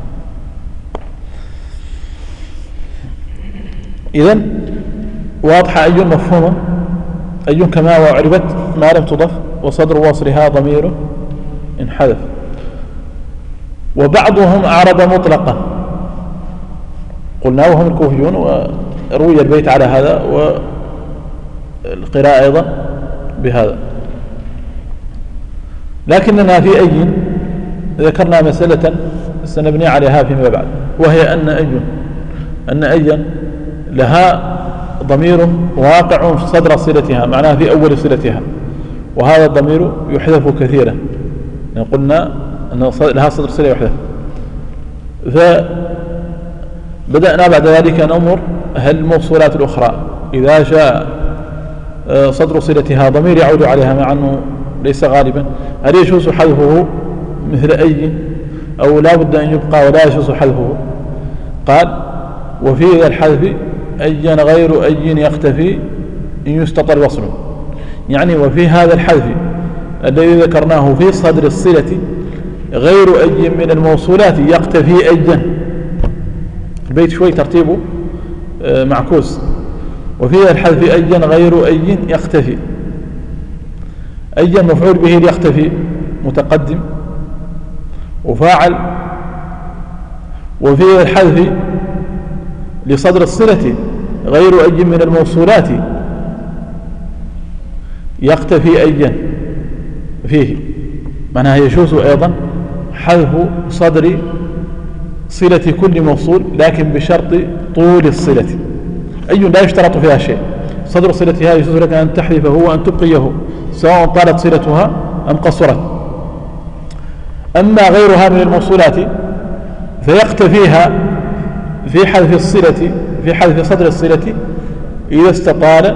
Speaker 2: إذن واضحة أي مفهومة، أي كما وعربت ما لم تضف وصدر وصلها ضمير انحذف. وبعضهم أعرب مطلقا قلنا وهم الكوفيون، وروي البيت على هذا والقراءة أيضا بهذا. لكننا في أي ذكرنا مسألة سنبني عليها فيما بعد، وهي أن أي لها ضمير واقع في صدر صلتها، معناها في أول صلتها، وهذا الضمير يحذف كثيرا، يعني قلنا أن لها صدر صلة يحذف. فبدأنا بعد ذلك ننظر هل الموصولات الأخرى إذا جاء صدر صلتها ضمير يعود عليها مع أنه ليس غالبا، هل يجوز حذفه مثل أي أو لا بد أن يبقى ولا يجوز حذفه؟ قال وفي الحذف أي غير أي يختفي إن يستطر وصله، يعني وفي هذا الحذف الذي ذكرناه في صدر الصلة غير أي من الموصولات يختفي أيا. البيت شوي ترتيبه معكوس. وفي الحذف أيا غير أي يختفي، أيا مفعول به يختفي متقدم وفاعل. وفي الحذف لصدر الصلة غير أي من الموصولات يختفي أيا فيه، معناها يجوز أيضا حذف صدر صلة كل موصول لكن بشرط طول الصلة. أي لا يشترط فيها شيء، صدر صلتها يجوز لك أن تحذفه وأن تبقيه سواء طالت صلتها أم قصرت. أما غيرها من الموصولات فيختفيها في حذف الصلة، في حذف صدر الصلة إذا استطال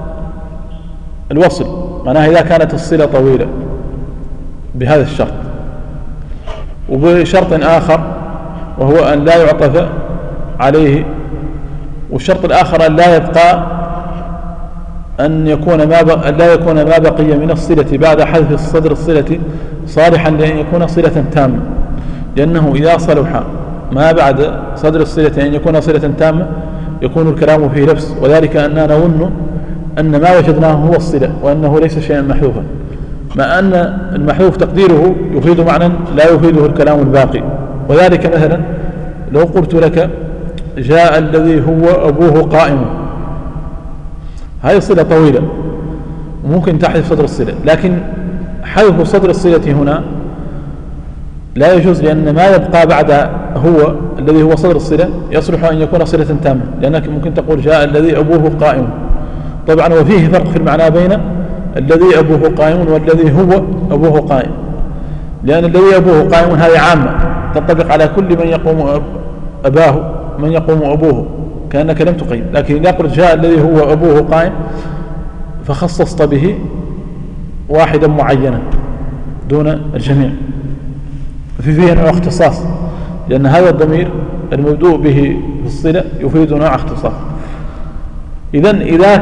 Speaker 2: الوصل، معناها إذا كانت الصلة طويلة بهذا الشرط. وبشرط آخر وهو أن لا يعطف عليه، والشرط الآخر أن لا يبقى أن لا يكون ما بقي من الصلة بعد حذف صدر الصلة صالحا لأن يكون صلة تامة، لأنه إذا صلح ما بعد صدر الصلة أن يكون صلة تامة يكون الكلام فيه لبس، وذلك أننا نظن أن ما وجدناه هو الصلة وأنه ليس شيئا محذوفا، مع أن المحذوف تقديره يفيد معنى لا يفيده الكلام الباقي. وذلك مثلا لو قلت لك جاء الذي هو أبوه قائم، هذه صلة طويلة وممكن تحذف صدر الصلة، لكن حذف صدر الصلة هنا لا يجوز، لأن ما يبقى بعد هو الذي هو صدر الصلة يصلح أن يكون صلة تامة، لأنك ممكن تقول جاء الذي أبوه قائم. طبعا وفيه فرق في المعنى بين الذي أبوه قائم والذي هو أبوه قائم، لأن الذي أبوه قائم هذه عامة تنطبق على كل من يقوم من يقوم أبوه كأنك لم تقيم، لكن إذا قلت جاء الذي هو أبوه قائم فخصصت به واحدا معينا دون الجميع، فيه نوع اختصاص، لأن هذا الضمير المبدوء به في الصلة يفيد نوع اختصاص. إذن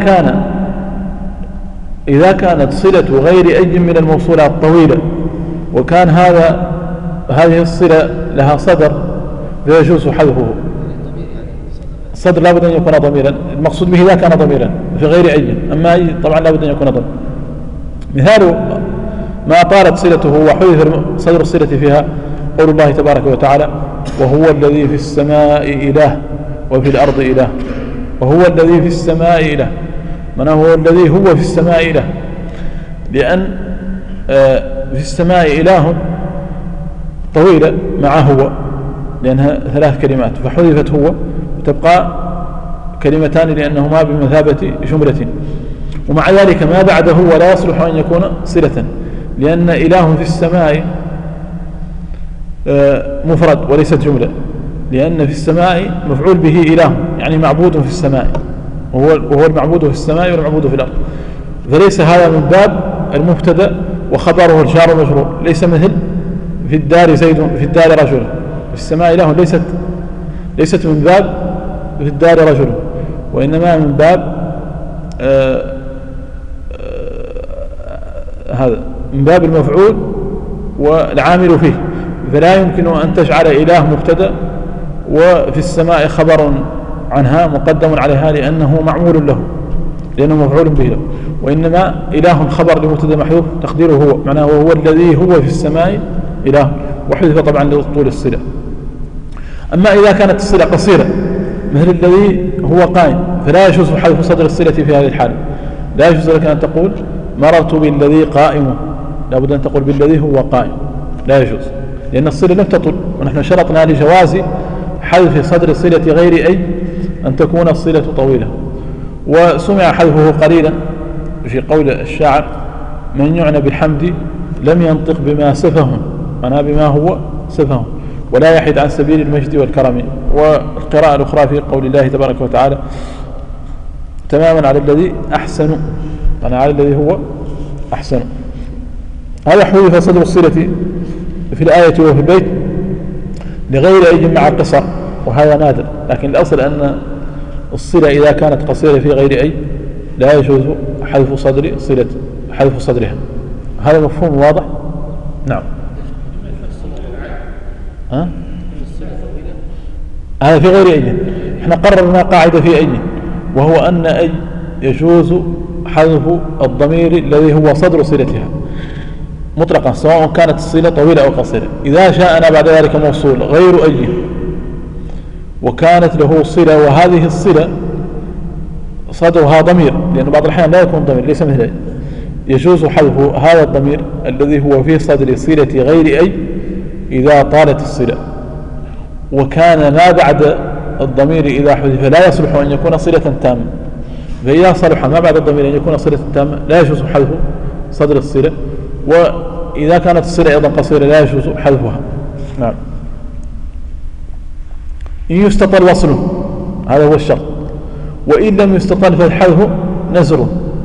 Speaker 2: إذا كانت صلة غير أي من الموصولات طويلة وكان هذه الصلة لها صدر فيجوز حذفه. الصدر لا بد أن يكون ضميرا، المقصود به إذا كان ضميرا في غير أي، أما أي طبعا لا بد أن يكون ضميرا. مثال ما طالت صلته وحذف صدر الصلة فيها قول الله تبارك وتعالى: وهو الذي في السماء إله وفي الأرض إله. وهو الذي في السماء إله، من هو الذي هو في السماء إله، لأن في السماء إله طويلة مع هو، لأنها 3 كلمات فحذفت هو وتبقى كلمتان لأنهما بمثابة جملة. ومع ذلك ما بعده هو لا يصلح أن يكون صلة، لأن إله في السماء مفرد وليست جملة، لأن في السماء مفعول به إله يعني معبود في السماء، وهو المعبود في السماء والمعبود في الأرض. فليس هذا من باب المبتدأ وخبره الجار والمجرور، ليس مثل في الدار زيد في الدار رجل. في السماء إله ليست من باب في الدار رجل، وإنما من باب هذا من باب المفعول والعامل فيه. فلا يمكن أن تجعل إله مبتدأ وفي السماء خبر عنها مقدم عليها لأنه معمول له، لأنه مفعول به له، وإنما إله خبر لمبتدأ محذوف تقديره هو، معناه هو الذي هو في السماء إله، وحذف طبعا لطول الصلة. أما إذا كانت الصلة قصيرة مثل الذي هو قائم فلا يجوز حذف صدر الصلة في هذه الحالة. لا يجوز لك أن تقول مررت بالذي قائم، لا بد أن تقول بالذي هو قائم، لا يجوز، لأن الصلة لم تطل، ونحن شرطنا لجواز حذف صدر الصلة غير أي أن تكون الصلة طويلة. وسمع حذفه قليلا في قول الشاعر: من يعنى بالحمد لم ينطق بما سفه، معناه بما هو سفه، ولا يحد عن سبيل المجد والكرم. والقراءة الأخرى في قول الله تبارك وتعالى: تماما على الذي أحسن، معناه على الذي هو أحسن. هذا حذف صدر الصلة في الآية وفي البيت لغير أي مع القصر، وهذا نادر، لكن الأصل أن الصلة إذا كانت قصيرة في غير أي لا يجوز حذف صدر صلة، حذف صدرها. هذا مفهوم واضح؟ نعم. هذا في غير أي. احنا قررنا قاعدة في أي، وهو أن أي يجوز حذف الضمير الذي هو صدر صلتها مطلقا سواء كانت الصلة طويلة أو قصيرة. إذا جاءنا بعد ذلك موصول غير أي وكانت له صلة وهذه الصلة صدرها ضمير، لأن بعض الأحيان لا يكون ضمير ليس مثل أي، يجوز حذف هذا الضمير الذي هو في صدر صلة غير أي إذا طالت الصلة. وكان ما بعد الضمير إذا حذف لا يصلح أن يكون صلة تامة، فإذا صلح ما بعد الضمير أن يكون صلة تامة لا يجوز حذف صدر الصلة، وإذا كانت الصلة أيضا قصيرة لا يجوز حذفها. نعم. إن يستطل وصله هذا هو الشرط، وإن لم يستطل فالحذف نزر.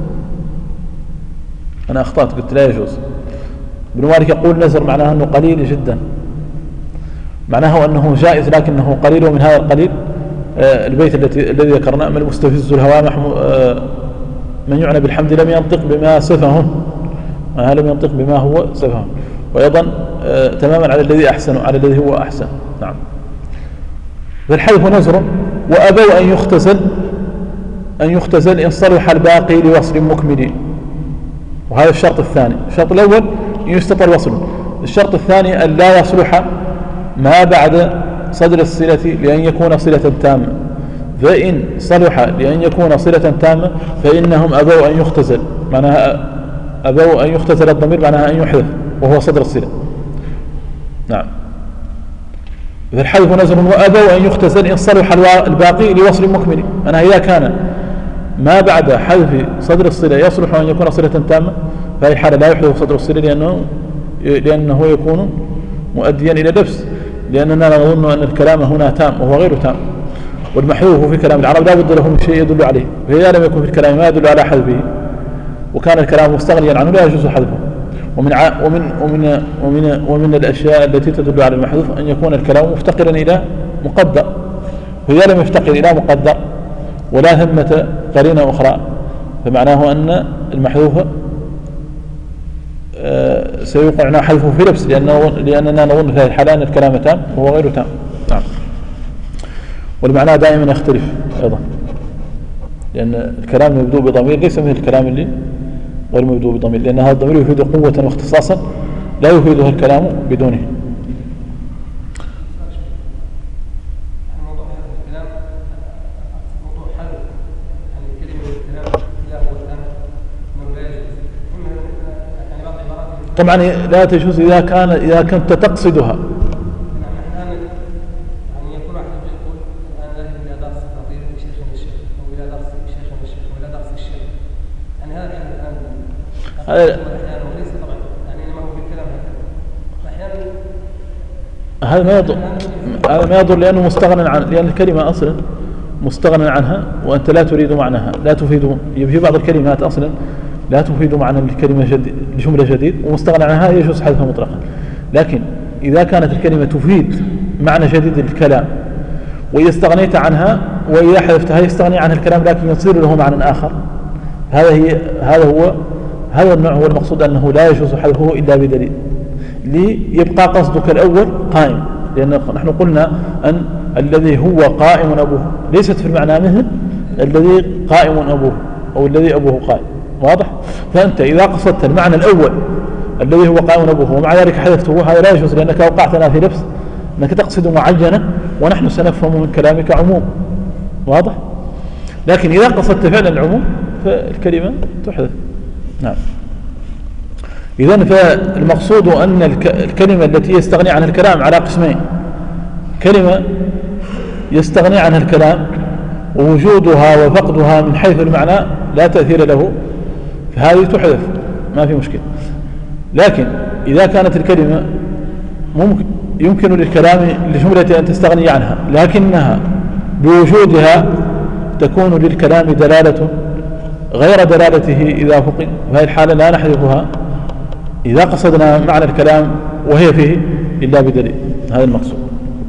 Speaker 2: أنا أخطأت قلت لا يجوز. ابن مالك يقول نزر معناه أنه قليل جدا، معناه أنه جائز لكنه قليل، ومن هذا القليل البيت الذي ذكرناه: من المستفز الهوى من يعنى بالحمد لم ينطق بما سفه، لم ينطق بما هو سفه. وأيضا تماما على الذي أحسن، على الذي هو أحسن. نعم. فالحذف نزر. وأبوا أن يختزل إن صلح الباقي لوصل مكمل. وهذا الشرط الثاني. الشرط الأول أن يستطل وصله، الشرط الثاني أن لا يصلح ما بعد صدر الصلة لأن يكون صلة تامة. فإن صلح لأن يكون صلة تامة فإنهم أبوا أن يختزل، معناها أبوا أن يختزل الضمير معناها أن يحذف وهو صدر الصلة. نعم. فالحذف نزر. وأبوا أن يختزل إن صلح الباقي لوصل مكمل، معناها إذا كان ما بعد حذف صدر الصلة يصلح أن يكون صلة تامة فهي الحالة لا يحذف صدر الصلة لأنه يكون مؤديا إلى نفس، لأننا نظن أن الكلام هنا تام وهو غير تام، والمحذوف في كلام العرب لا بد له من شيء يدل عليه، فإذا لم يكن في الكلام ما يدل على حذفه وكان الكلام مستغنيا عنه لا يجوز حذفه. ومن الأشياء التي تدل على المحذوف أن يكون الكلام مفتقرا إلى مقدر، فإذا لم يفتقر إلى مقدر ولا ثمة قرينة أخرى فمعناه أن المحذوف سيوقعنا حذفه في نفس، لأننا نظن في هذه الحالة أن الكلام تام وهو غير تام. نعم. والمعنى دائما يختلف أيضا، لأن الكلام المبدوء بضمير ليس مثل الكلام اللي غير مبدوء بضمير، لأن هذا الضمير يفيد قوة واختصاصا لا يفيده الكلام بدونه. طبعا لا تجوز إذا كنت تقصدها. هذا ما يضر لأنه مستغنى عن، لأن الكلمة أصلا مستغنى عنها وأنت لا تريد معناها، لا تفيد في بعض الكلمات أصلا لا تفيد معنى الكلمة جملة جديد ومستغنى عنها يجوز حذفها مطلقا. لكن إذا كانت الكلمة تفيد معنى جديد للكلام وإذا استغنيت عنها وإذا حذفتها يستغني عنها الكلام لكن يصير له معنى آخر، هذا النوع هو المقصود أنه لا يجوز حذفه إلا بدليل ليبقى قصدك الأول قائم، لأن نحن قلنا أن الذي هو قائم أبوه ليست في المعنى مثل الذي قائم أبوه أو الذي أبوه قائم. واضح؟ فأنت إذا قصدت المعنى الأول الذي هو قائم أبوه ومع ذلك حذفته هذا لا يجوز، لأنك أوقعتنا في نفس أنك تقصد معينة ونحن سنفهم من كلامك عموم. واضح؟ لكن إذا قصدت فعلا العموم فالكلمة تحذف. نعم. إذن فالمقصود أن الكلمة التي يستغني عنها الكلام على قسمين: كلمة يستغني عنها الكلام ووجودها وفقدها من حيث المعنى لا تأثير له فهذه تحذف ما في مشكلة. لكن إذا كانت الكلمة يمكن للكلام لجملة أن تستغني عنها لكنها بوجودها تكون للكلام دلالة غير دلالته إذا فقد، فهذه الحالة لا نحذفها إذا قصدنا معنى الكلام وهي فيه إلا بدليل. هذا المقصود.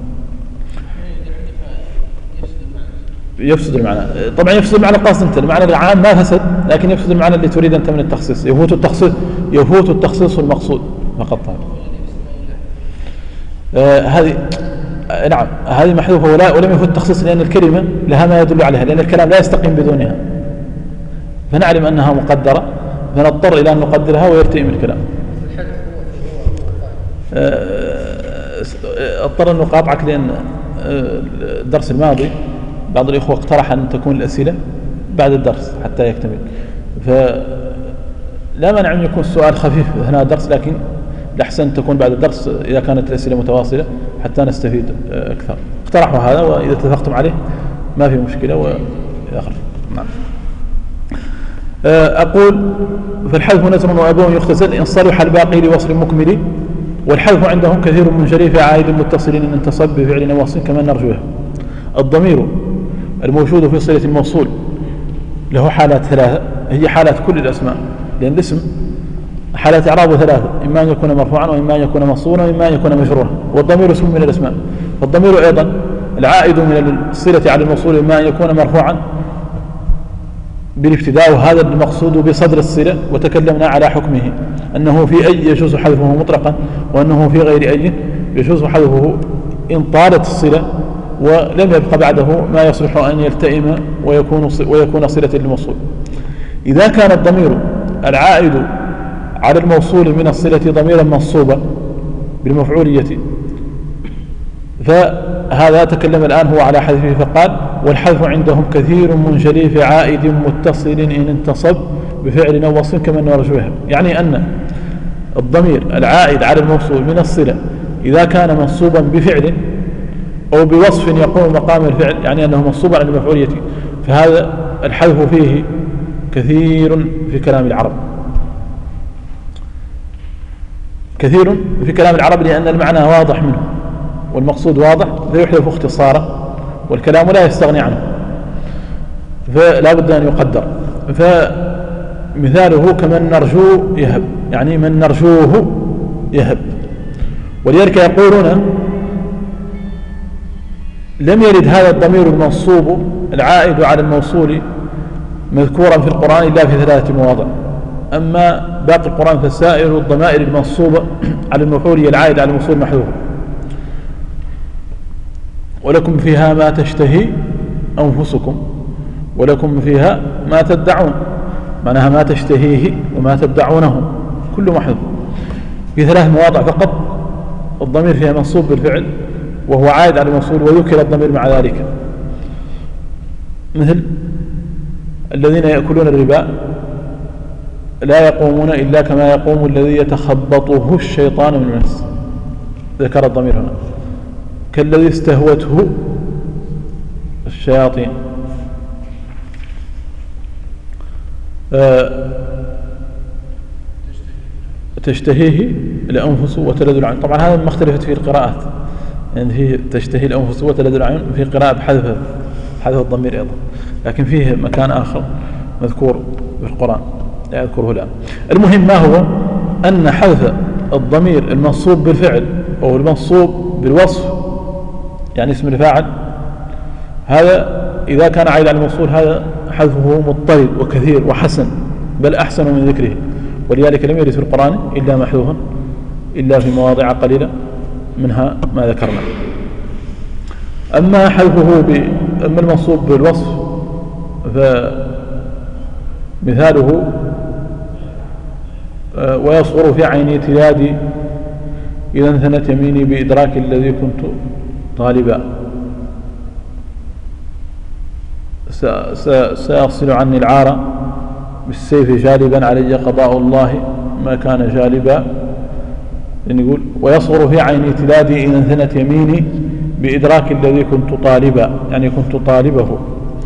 Speaker 2: يفسد المعنى. طبعا يفسد المعنى قاصد أنت، المعنى العام ما فسد لكن يفسد المعنى اللي تريد أنت من التخصيص. يفوت التخصيص المقصود فقط. هذه نعم هذه محذوفة ولم يفوت التخصيص لأن الكلمة لها ما يدل عليها، لأن الكلام لا يستقيم بدونها، فنعلم أنها مقدرة فنضطر إلى أن نقدرها ويرتئم الكلام. اضطر أن نقاطعك لأن الدرس الماضي بعض الإخوة اقترح أن تكون الأسئلة بعد الدرس حتى يكتمل، فلا مانع أن يكون السؤال خفيف هنا الدرس، لكن الأحسن تكون بعد الدرس إذا كانت الأسئلة متواصلة حتى نستفيد أكثر. اقترحوا هذا وإذا اتفقتم عليه ما في مشكلة وإلى آخره. نعم. أقول فالحذف نزر وأبوه يختزل إن صلح الباقي لوصل مكمل، والحذف عندهم كثير من شريف عائد متصل إن انتصب بفعل وصل كما نرجوه. الضمير الموجود في صلة الموصول له حالات ثلاثة، هي حالات كل الأسماء، لأن الاسم حالات إعرابه ثلاثة: إما أن يكون مرفوعا وإما أن يكون منصوبا وإما أن يكون مجرورا، والضمير اسم من الأسماء. فالضمير أيضا العائد من الصلة على الموصول إما أن يكون مرفوعا بالابتداء، وهذا المقصود بصدر الصلة، وتكلمنا على حكمه أنه في أي يجوز حذفه مطلقا وأنه في غير أي يجوز حذفه إن طالت الصلة ولم يبقى بعده ما يصلح أن يلتئم ويكون صلة للموصول. إذا كان الضمير العائد على الموصول من الصلة ضميرا منصوبا بالمفعولية فهذا تكلم الآن هو على حذفه فقال: والحذف عندهم كثير منجلي في عائد متصل إن انتصب بفعل أو وصف كما نرجوها. يعني أن الضمير العائد على الموصول من الصلة إذا كان منصوبا بفعل أو بوصف يقوم مقام الفعل، يعني أنه منصوب على المفعولية، فهذا الحذف فيه كثير في كلام العرب، كثير في كلام العرب، لأن المعنى واضح منه والمقصود واضح فيحذف اختصارا، والكلام لا يستغني عنه فلا بد أن يقدر. فمثاله كمن نرجو يهب، يعني من نرجوه يهب. ولذلك يقولون لم يرد هذا الضمير المنصوب العائد على الموصول مذكورا في القرآن إلا في 3 مواضع. أما باقي القرآن فسائر الضمائر المنصوبة على المفعول هي العائد على الموصول محذوف. ولكم فيها ما تشتهي أنفسكم ولكم فيها ما تدعون، معناها ما تشتهيه وما تدعونه كله محذوف. في 3 مواضع فقط الضمير فيها منصوب بالفعل وهو عائد على الموصول ويذكر الضمير مع ذلك، مثل الذين يأكلون الربا لا يقومون إلا كما يقوم الذي يتخبطه الشيطان من المس، ذكر الضمير هنا. كالذي استهوته الشياطين. تشتهيه الأنفس وتلذ العيون. طبعا هذا ما اختلفت فيه القراءات، يعني فيه تشتهي الأنفس وتلذ العيون، في قراءة بحذف الضمير أيضا، لكن فيه مكان آخر مذكور في القرآن لا يذكره الآن. المهم ما هو أن حذف الضمير المنصوب بالفعل أو المنصوب بالوصف يعني اسم الفاعل، هذا إذا كان عائد على الموصول هذا حذفه مضطرد وكثير وحسن، بل أحسن من ذكره، ولذلك لم يرد في القرآن إلا محذوفا إلا في مواضع قليلة منها ما ذكرنا. أما حذفه أما المنصوب بالوصف فمثاله ويصغر في عيني اعتيادي إذا انثنت يميني بإدراك الذي كنت طالبا. سيغسل عني العار بالسيف جالبا علي قضاء الله ما كان جالبا. يعني يقول ويصغر في عيني اعتدادي إذا انثنت يميني بإدراك الذي كنت طالبا، يعني كنت طالبه.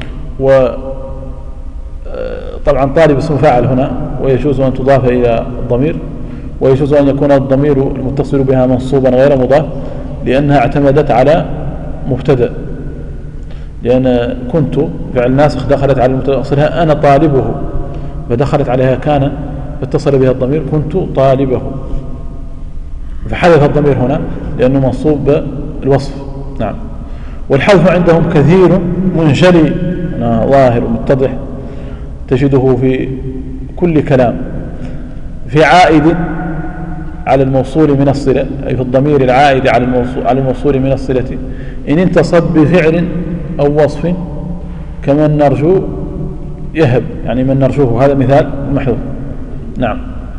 Speaker 2: وطبعا طالب اسم فاعل هنا، ويجوز أن تضاف إلى الضمير، ويجوز أن يكون الضمير المتصل بها منصوبا غير مضاف لأنها اعتمدت على مبتدأ، لأن كنت فعل ناسخ دخلت على المبتدأ أصلها أنا طالبه، فدخلت عليها كان اتصل بها الضمير كنت طالبه، فحذف الضمير هنا لأنه منصوب بالوصف. نعم. والحذف عندهم كثير منجلي ظاهر ومتضح، تجده في كل كلام، في عائد على الموصول من الصلة، أي في الضمير العائد على الموصول من الصلة إن انتصب بفعل أو وصف كمن نرجو يهب، يعني من نرجوه، هذا مثال محذوف. نعم.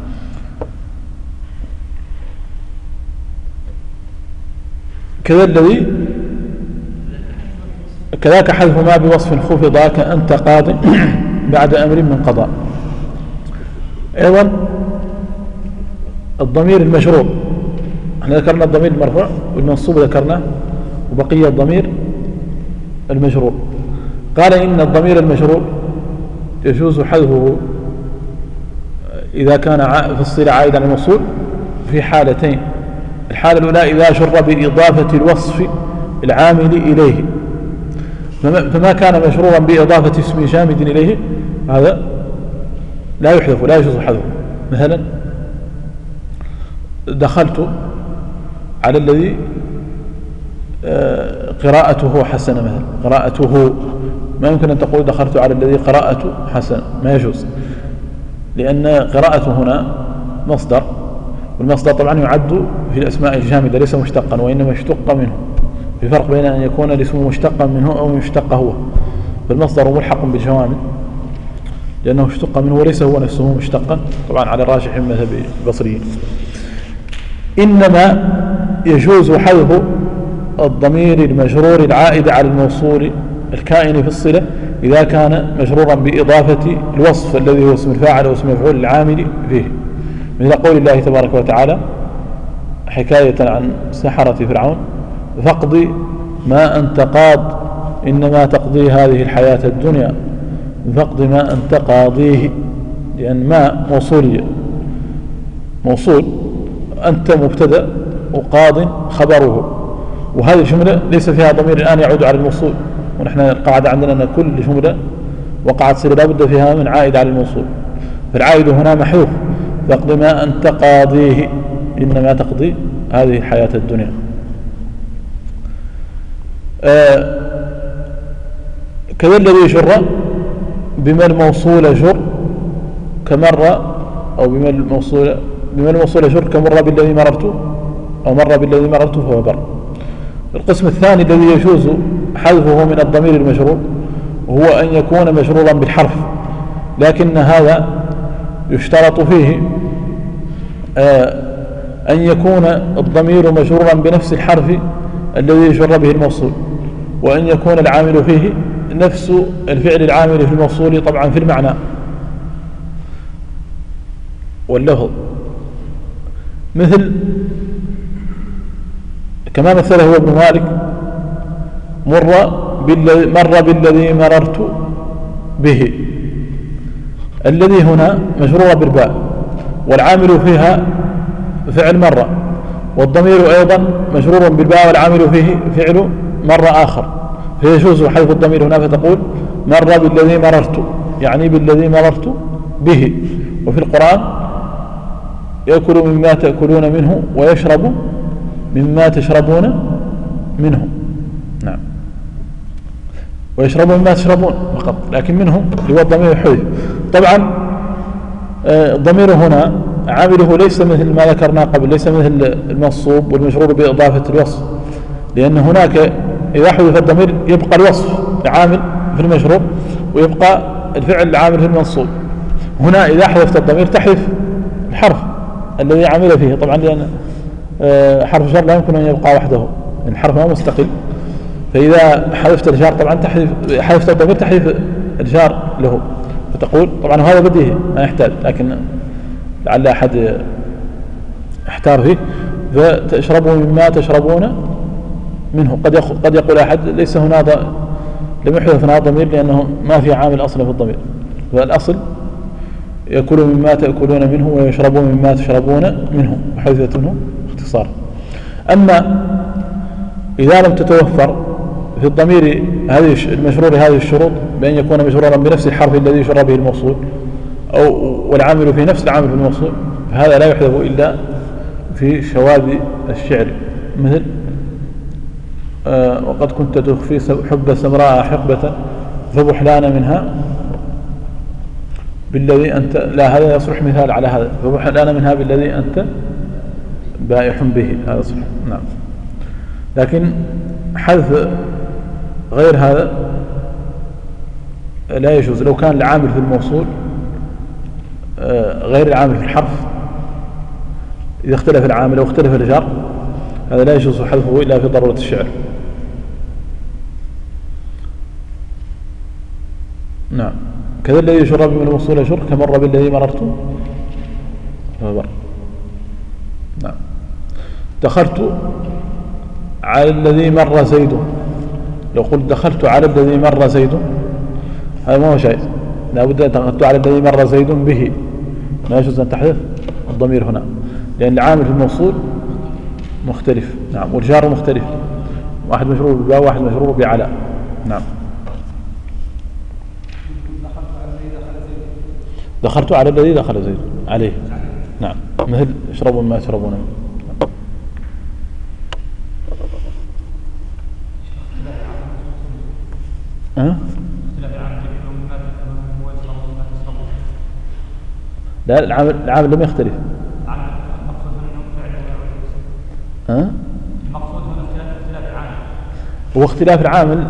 Speaker 2: كذاك حذف ما بوصف خفض كأنت قاض بعد أمر من قضاء. أيضا الضمير المجرور، احنا ذكرنا الضمير المرفوع والمنصوب ذكرناه، وبقي الضمير المجرور. قال إن الضمير المجرور يجوز حذفه إذا كان في الصلة عائدا على الموصول في حالتين. الحالة الأولى إذا جر بإضافة الوصف العامل إليه، فما كان مجرورا بإضافة اسم جامد إليه هذا لا يحذف، لا يجوز حذفه. مثلا دخلت على الذي قراءته حسنة، مثلا قراءته ما يمكن أن تقول دخلت على الذي قراءته حسنة، ما يجوز، لأن قراءته هنا مصدر، والمصدر طبعا يعد في الأسماء الجامدة ليس مشتقا وإنما اشتق منه. في فرق بين أن يكون الاسم مشتقا منه أو يشتق هو، فالمصدر ملحق بالجوامد لأنه اشتق منه وليس هو نفسه مشتقا، طبعا على الراجح من مذهب البصريين. إنما يجوز حذف الضمير المجرور العائد على الموصول الكائن في الصلة إذا كان مجرورا بإضافة الوصف الذي هو اسم الفاعل أو اسم المفعول العامل فيه، مثل قول الله تبارك وتعالى حكاية عن سحرة فرعون فاقضي ما أنت قاض إنما تقضي هذه الحياة الدنيا، فاقضي ما أنت قاضيه، لأن ما موصولية، موصول أنت مبتدأ وقاض خبره، وهذه الجملة ليس فيها ضمير الآن يعود على الموصول، ونحن القاعدة عندنا أن كل جملة وقعت صلة لا بد فيها من عائد على الموصول، فالعائد هنا محذوف، فاقضي ما أنت قاضيه إنما تقضي هذه الحياة الدنيا. كذا الذي جر بما الموصول جر كمر، أو بما الموصول جر كمر بالذي مررت، أو مر بالذي مررت فهو بر. القسم الثاني الذي يجوز حذفه من الضمير المجرور هو أن يكون مجرورا بالحرف، لكن هذا يشترط فيه أن يكون الضمير مجرورا بنفس الحرف الذي يجر به الموصول، وأن يكون العامل فيه نفس الفعل العامل في الموصول طبعا في المعنى واللفظ، مثل كما مثله هو ابن مالك مر بالذي مررت به. الذي هنا مجرورة بالباء والعامل فيها فعل مرة، والضمير أيضا مجرور بالباء والعامل فيه فعل مرة آخر، فيجوز حذف الضمير هنا فتقول مر بالذي مررت، يعني بالذي مررت به. وفي القرآن يأكل مما تأكلون منه ويشرب مما تشربون منه. نعم، ويشرب مما تشربون فقط، لكن منه اللي هو الضمير حذف. طبعا الضمير هنا عامله ليس مثل ما ذكرنا قبل، ليس مثل المنصوب والمجرور بإضافة الوصف، لأن هناك إذا حذف الضمير يبقى الوصف العامل في المجرور ويبقى الفعل العامل في المنصوب. هنا إذا حذفت الضمير تحذف الحرف الذي عمل فيه، طبعا لأن حرف جر لا يمكن أن يبقى وحده، الحرف ما مستقل، فإذا حذفت الجار طبعا حذفت الضمير تحذف الجار له، فتقول طبعا هذا بديهي ما يحتاج، لكن لعل أحد احتار فيه، فتشربوا مما تشربون منه. قد يقول أحد ليس هنا لم يحذف هنا ضمير لأنه ما في عامل أصلا في الضمير، فالأصل يأكلوا مما تأكلون منه ويشربوا مما تشربون منه، وحذفت منه اختصار. أما إذا لم تتوفر في الضمير هذه المجرور هذه الشروط بأن يكون مجرورا بنفس الحرف الذي يجر به الموصول والعامل في نفس العامل في الموصول، فهذا لا يحذف إلا في شواذ الشعر، مثل وقد كنت تخفي حب سمراء حقبة فبحلان منها بالذي أنت، لا هذا يصلح مثال على هذا، فبحلان منها بالذي أنت بائح به، هذا يصلح. نعم، لكن حذف غير هذا لا يجوز. لو كان العامل في الموصول غير العامل في الحرف، إذا اختلف العامل أو اختلف الجار، هذا لا يجوز حذفه إلا في ضرورة الشعر. نعم، كذا الذي يجر من الموصول يجر كمر بالذي مررت فبر. نعم، دخلت على الذي مر زيد، لو قلت دخلت على الذي مر زيد هذا ما هو شيء، لا بد أن دخلت على الذي مر زيد به، ما يجوز أن تحذف الضمير هنا، لأن العامل في الموصول مختلف. نعم، والجار مختلف، واحد مجرور بالباء واحد مجرور بعلى. نعم، دخلت على الذي دخل زيد عليه. نعم، مثل اشربوا ما يشربون. لا، العامل لم يختلف.
Speaker 1: المقصود هنا اختلاف العامل،
Speaker 2: هو اختلاف العامل.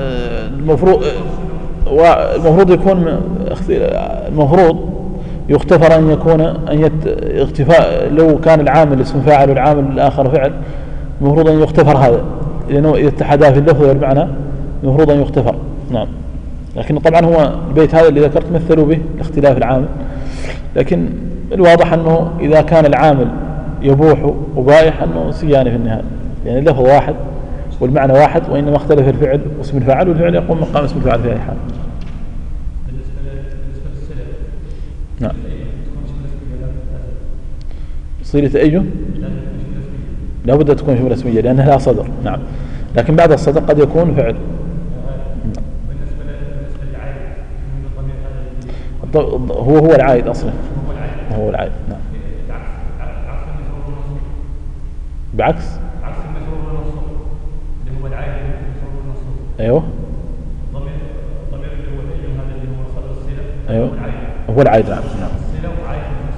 Speaker 2: المفروض يكون المفروض يختفر أن يكون اختفاء، لو كان العامل اسم فاعل والعامل الآخر فعل، المفروض أن يختفر هذا، لأنه إذا اتحدا في اللفظ والمعنى المفروض أن يختفر. نعم، لكن طبعا هو البيت هذا اللي ذكرت مثلوا به الاختلاف العامل، لكن الواضح أنه إذا كان العامل يبوح وبائح أنه سيان في النهاية، يعني اللفظ واحد والمعنى واحد، وإنما اختلف الفعل واسم الفاعل، والفعل يقوم مقام اسم الفاعل في أي حال.
Speaker 1: بالنسبة للسلف،
Speaker 2: نعم، صيغة أيه لا بد تكون جملة اسمية لأنها لا صدر. نعم، لكن بعد الصدر قد يكون فعل.
Speaker 1: بالنسبة للعائد
Speaker 2: هو العائد أصلا، هو العائد. نعم، بعكس
Speaker 1: المجرور والمنصوب اللي هو العائد
Speaker 2: أيوه
Speaker 1: ضمير اللي هو تأييد هذا اللي هو صدر الصلة
Speaker 2: أيوه
Speaker 1: العائد
Speaker 2: هو العائد. نعم
Speaker 1: الصلة وعائد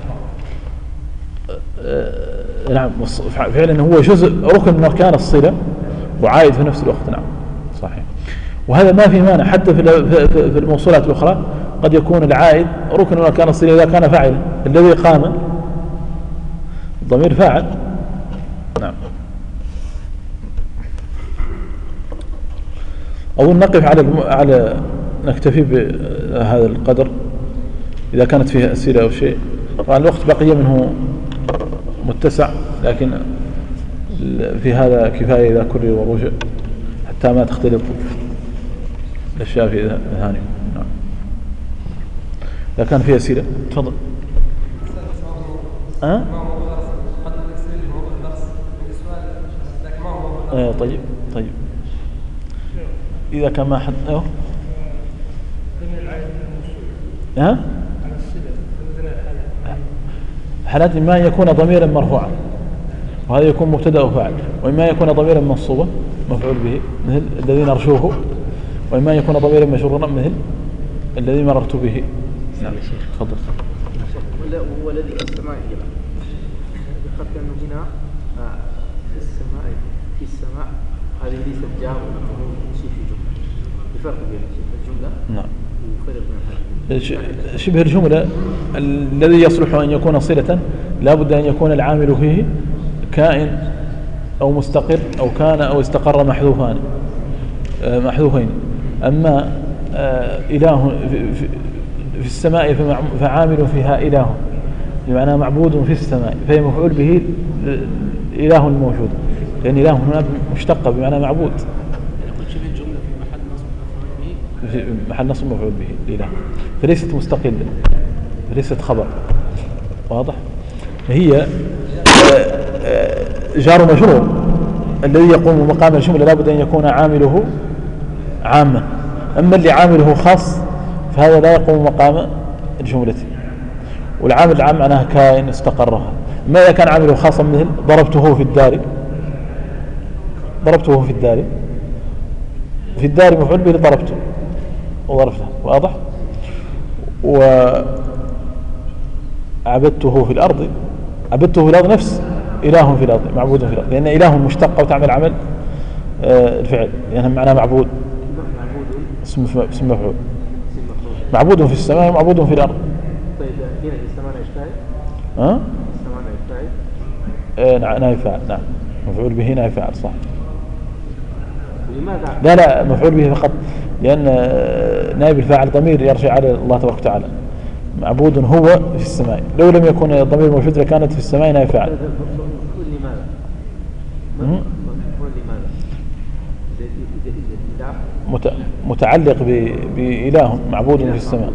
Speaker 1: المصباح.
Speaker 2: نعم فعلا هو جزء ركن من أركان الصلة وعائد في نفس الوقت. نعم صحيح. وهذا ما في مانع حتى في الموصولات الأخرى قد يكون العائد ركن من أركان الصلة إذا كان فاعلا. الذي قام ضمير فاعل. نعم. أظن نقف على نكتفي بهذا القدر إذا كانت فيه أسئلة أو شيء. طبعا الوقت بقي منه متسع لكن في هذا كفاية إذا كرر ورجع حتى ما تختلط الأشياء في ذهانكم. نعم. إذا كان فيه أسئلة تفضل. طيب إذا كان ما حد حالات إما يكون ضميرا مرفوعا وهذا يكون مبتدأ وفاعل، وإما يكون ضميرا منصوبا مفعول به مثل الذي نرجوه، وإما يكون ضميرا مجرورا مثل الذي مررت به. نعم تفضل.
Speaker 3: هو الذي في السماء ذكرت أنه هنا في السماء هذه ليست جار شيء في جملة. الفرق بين الجملة
Speaker 2: نعم
Speaker 3: وفرق بين
Speaker 2: شبه الجملة الذي يصلح أن يكون صلة لا بد أن يكون العامل فيه كائن أو مستقر أو كان أو استقر محذوفين. أما إله في السماء فعامل فيها إله بمعنى معبود في السماء فهي مفعول به إله الموجود، لأن إله هنا مشتق بمعنى معبود.
Speaker 3: شبه الجملة
Speaker 2: في محل نصب مفعول به الإله، فليست مستقلة فليست خبر. واضح؟ هي جار مجرور الذي يقوم مقام الجملة لابد أن يكون عامله عاما، أما اللي عامله خاص فهذا لا يقوم مقام الجملة. والعامل العام معناها كائن استقرها. ما إذا كان عامله خاصا مثل ضربته في الدار، ضربته في الدار، في الدار مفعول به ضربته وضربته. واضح؟ وعبدته في الأرض، عبدته في الأرض نفس إله في الأرض، معبود في الأرض، لأن إله مشتق وتعمل عمل الفعل لأنها معناه معبود اسم مفعول. معبود في السماء ومعبود في الأرض.
Speaker 3: طيب هنا في السماء يشتغل؟ السماء يشتغل؟
Speaker 2: نائب فاعل. نعم مفعول به نائب فاعل صح.
Speaker 3: لماذا؟
Speaker 2: لا مفعول به فقط، لأن نائب الفاعل ضمير يرجع على الله تبارك وتعالى. معبود هو في السماء، لو لم يكن الضمير موجود لكانت في السماء نائب فاعل.
Speaker 3: لماذا؟
Speaker 2: متعلق بإله معبود في السماء.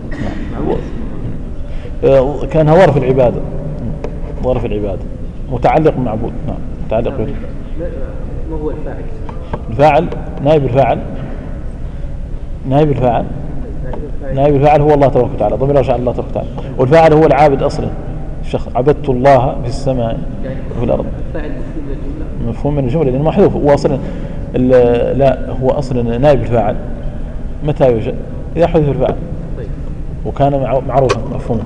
Speaker 2: كان ظرف العبادة، ظرف العبادة متعلق بمعبود. نعم متعلق به.
Speaker 3: ما هو الفاعل؟
Speaker 2: الفاعل نائب الفاعل، نائب الفاعل هو الله تبارك وتعالى، ضمير يرجع الله تبارك وتعالى، والفاعل هو العابد أصلا. الشخص عبدت الله في السماء وفي الأرض.
Speaker 3: الفاعل
Speaker 2: مفهوم من الجملة لأنه محذوف. هو أصلا لا هو أصلا نائب الفاعل متى يوجد؟ إذا حذف الفاعل وكان معروفا مفهوما.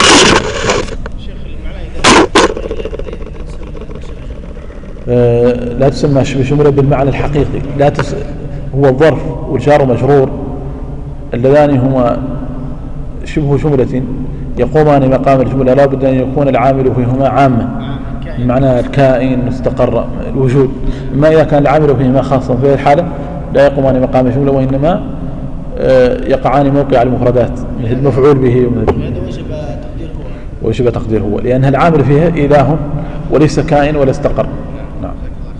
Speaker 2: لا تسمى شبه جملة بالمعنى الحقيقي. هو الظرف والجار مجرور اللذان هما شبه جملة يقومان مقام الجملة لا بد أن يكون العامل فيهما عامة بمعنى الكائن مستقر الوجود. ما إذا كان العامل فيهما خاصا في الحالة لا يقومان مقام الجملة وإنما يقعان موقع المفردات مثل مفعول به وجب تقدير هو لأن العامل فيها إله وليس كائن ولا استقر. نعم.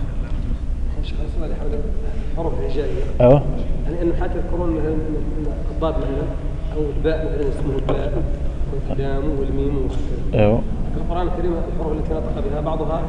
Speaker 4: حروف هجائية.
Speaker 2: أيوه.
Speaker 4: يعني أنه حتى يذكرون مثلا الضاد مثلا أو الباء مثلا اسمه الباء والقدام والميم وهكذا.
Speaker 2: أيوه.
Speaker 4: في القرآن الكريم الحروف التي نطق بها بعضها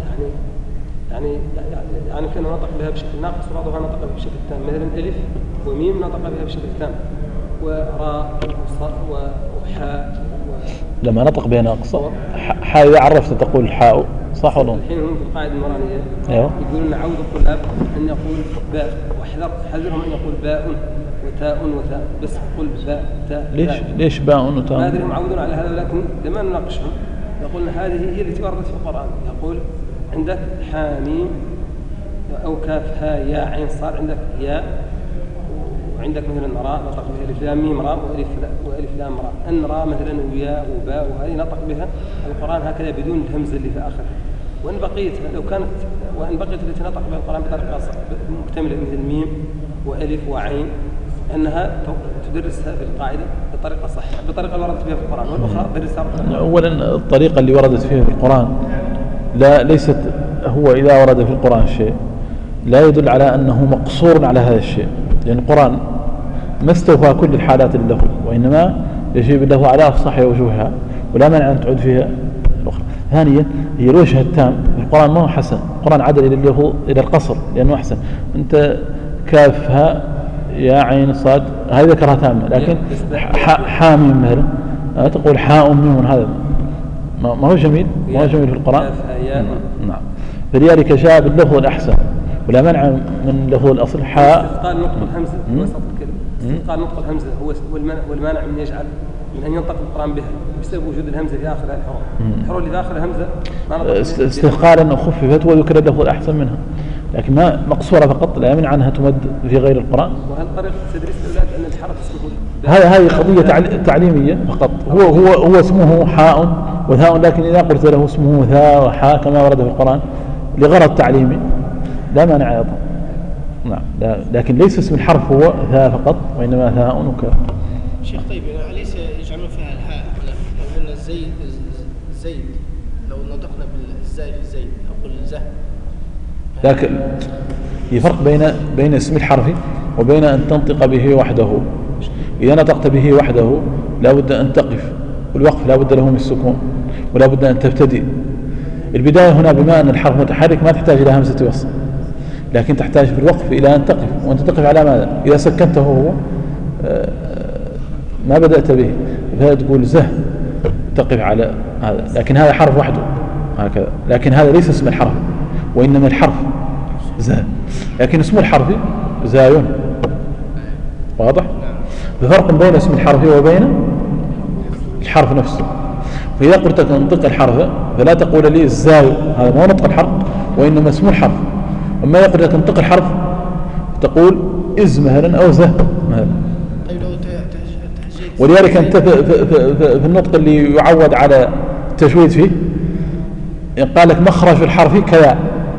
Speaker 4: يعني كان نطق بها بشكل ناقص وبعضها نطق بها بشكل تام، مثلا ألف وميم نطق بها بشكل تام، وراء وحاء
Speaker 2: لما نطق بها ناقصة حاء إذا عرفت تقول حاء صح ولا؟
Speaker 4: الحين هم في القاعدة النورانية
Speaker 2: ايوه
Speaker 4: يقولون عود الطلاب أن يقول باء، حذرهم أن يقول باء وتاء وثاء، بس يقول باء تاء.
Speaker 2: ليش باء وتاء؟
Speaker 4: ما أدري هم عودون على هذا، ولكن لما نناقشهم يقولون هذه هي التي وردت في القرآن. يقول عندك حاميم أو كاف ها يا عين صاد، عندك ياء، وعندك مثلا راء نطق بها ألف لام ميم راء وألف لام راء، أن راء مثلا وياء وباء، وهذه نطق بها القرآن هكذا بدون الهمزة اللي في آخرها. وإن بقيت التي نطق بها القرآن بطريقة مكتملة مثل ميم وألف وعين، أنها تدرسها في القاعدة بطريقة صحيحة، بطريقة اللي وردت بها في القرآن، والأخرى تدرسها بطريقة.
Speaker 2: أولا الطريقة اللي وردت فيها في القرآن ليست هو إذا ورد في القرآن شيء لا يدل على أنه مقصور على هذا الشيء، لأن القرآن ما استوفى كل الحالات له، وإنما يجيب له على أفصح وجوهها، ولا مانع أن تعود فيها الأخرى. ثانيا هي الوجه التام في القرآن ما هو حسن، القرآن عدل إلى القصر لأنه أحسن. أنت كافها يا عين صاد هذه ذكرها تامة، لكن حاميم مثلا تقول حاء ميم، هذا ما هو جميل، ما هو جميل في القرآن. نعم. فلذلك جاء باللفظ الأحسن، ولا منع من لفظ الأصل حاء.
Speaker 4: استثقال نطق الهمزة في وسط الكلمة، استثقال نطق الهمزة هو والمانع من يجعل من أن ينطق القرآن بها بسبب وجود الهمزة في آخر الحروف. الحروف اللي في آخر الهمزة ما نطق
Speaker 2: استثقالا خففت وذكر اللفظ الأحسن منها، لكن ما مقصورة فقط، لا يمنع عنها تمد في غير القرآن.
Speaker 4: وهل طريقة تدريس الأولاد أن الحرف اسمه
Speaker 2: هذه قضية تعليمية فقط. هو اسمه حاء وثاء، لكن إذا قلت له اسمه ثاء وحاء كما ورد في القرآن لغرض تعليمي لا مانع أيضا. نعم. لكن ليس اسم الحرف هو ثاء فقط، وإنما ثاء وكاف.
Speaker 5: شيخ طيب أليس يجعلون فيها الهاء؟ لو قلنا زيد لو نطقنا بالزاي زيد أو قل زه.
Speaker 2: لكن يفرق بين اسم الحرف وبين أن تنطق به وحده. إذا نطقت به وحده لا بد أن تقف، والوقف لا بد له من السكون، ولا بد أن تبتدئ. البداية هنا بما أن الحرف متحرك ما تحتاج إلى همزة وصل، لكن تحتاج في الوقف إلى أن تقف، وأنت تقف على ماذا؟ إذا سكنته هو ما بدأت به، فتقول زه تقف على هذا، لكن هذا حرف وحده هكذا، لكن هذا ليس اسم الحرف، وإنما الحرف زه، لكن اسم الحرف زاي. واضح؟ بفرق بين اسم الحرف وبين الحرف نفسه. فإذا قلت انطق الحرف فلا تقول لي الزاي، هذا ما هو نطق الحرف وإنما اسم الحرف. أما إذا قلت لك انطق الحرف تقول إز مثلا أو زه مثلا. ولذلك أنت في النطق اللي يعود على التجويد فيه قال لك مخرج الحرف كذا،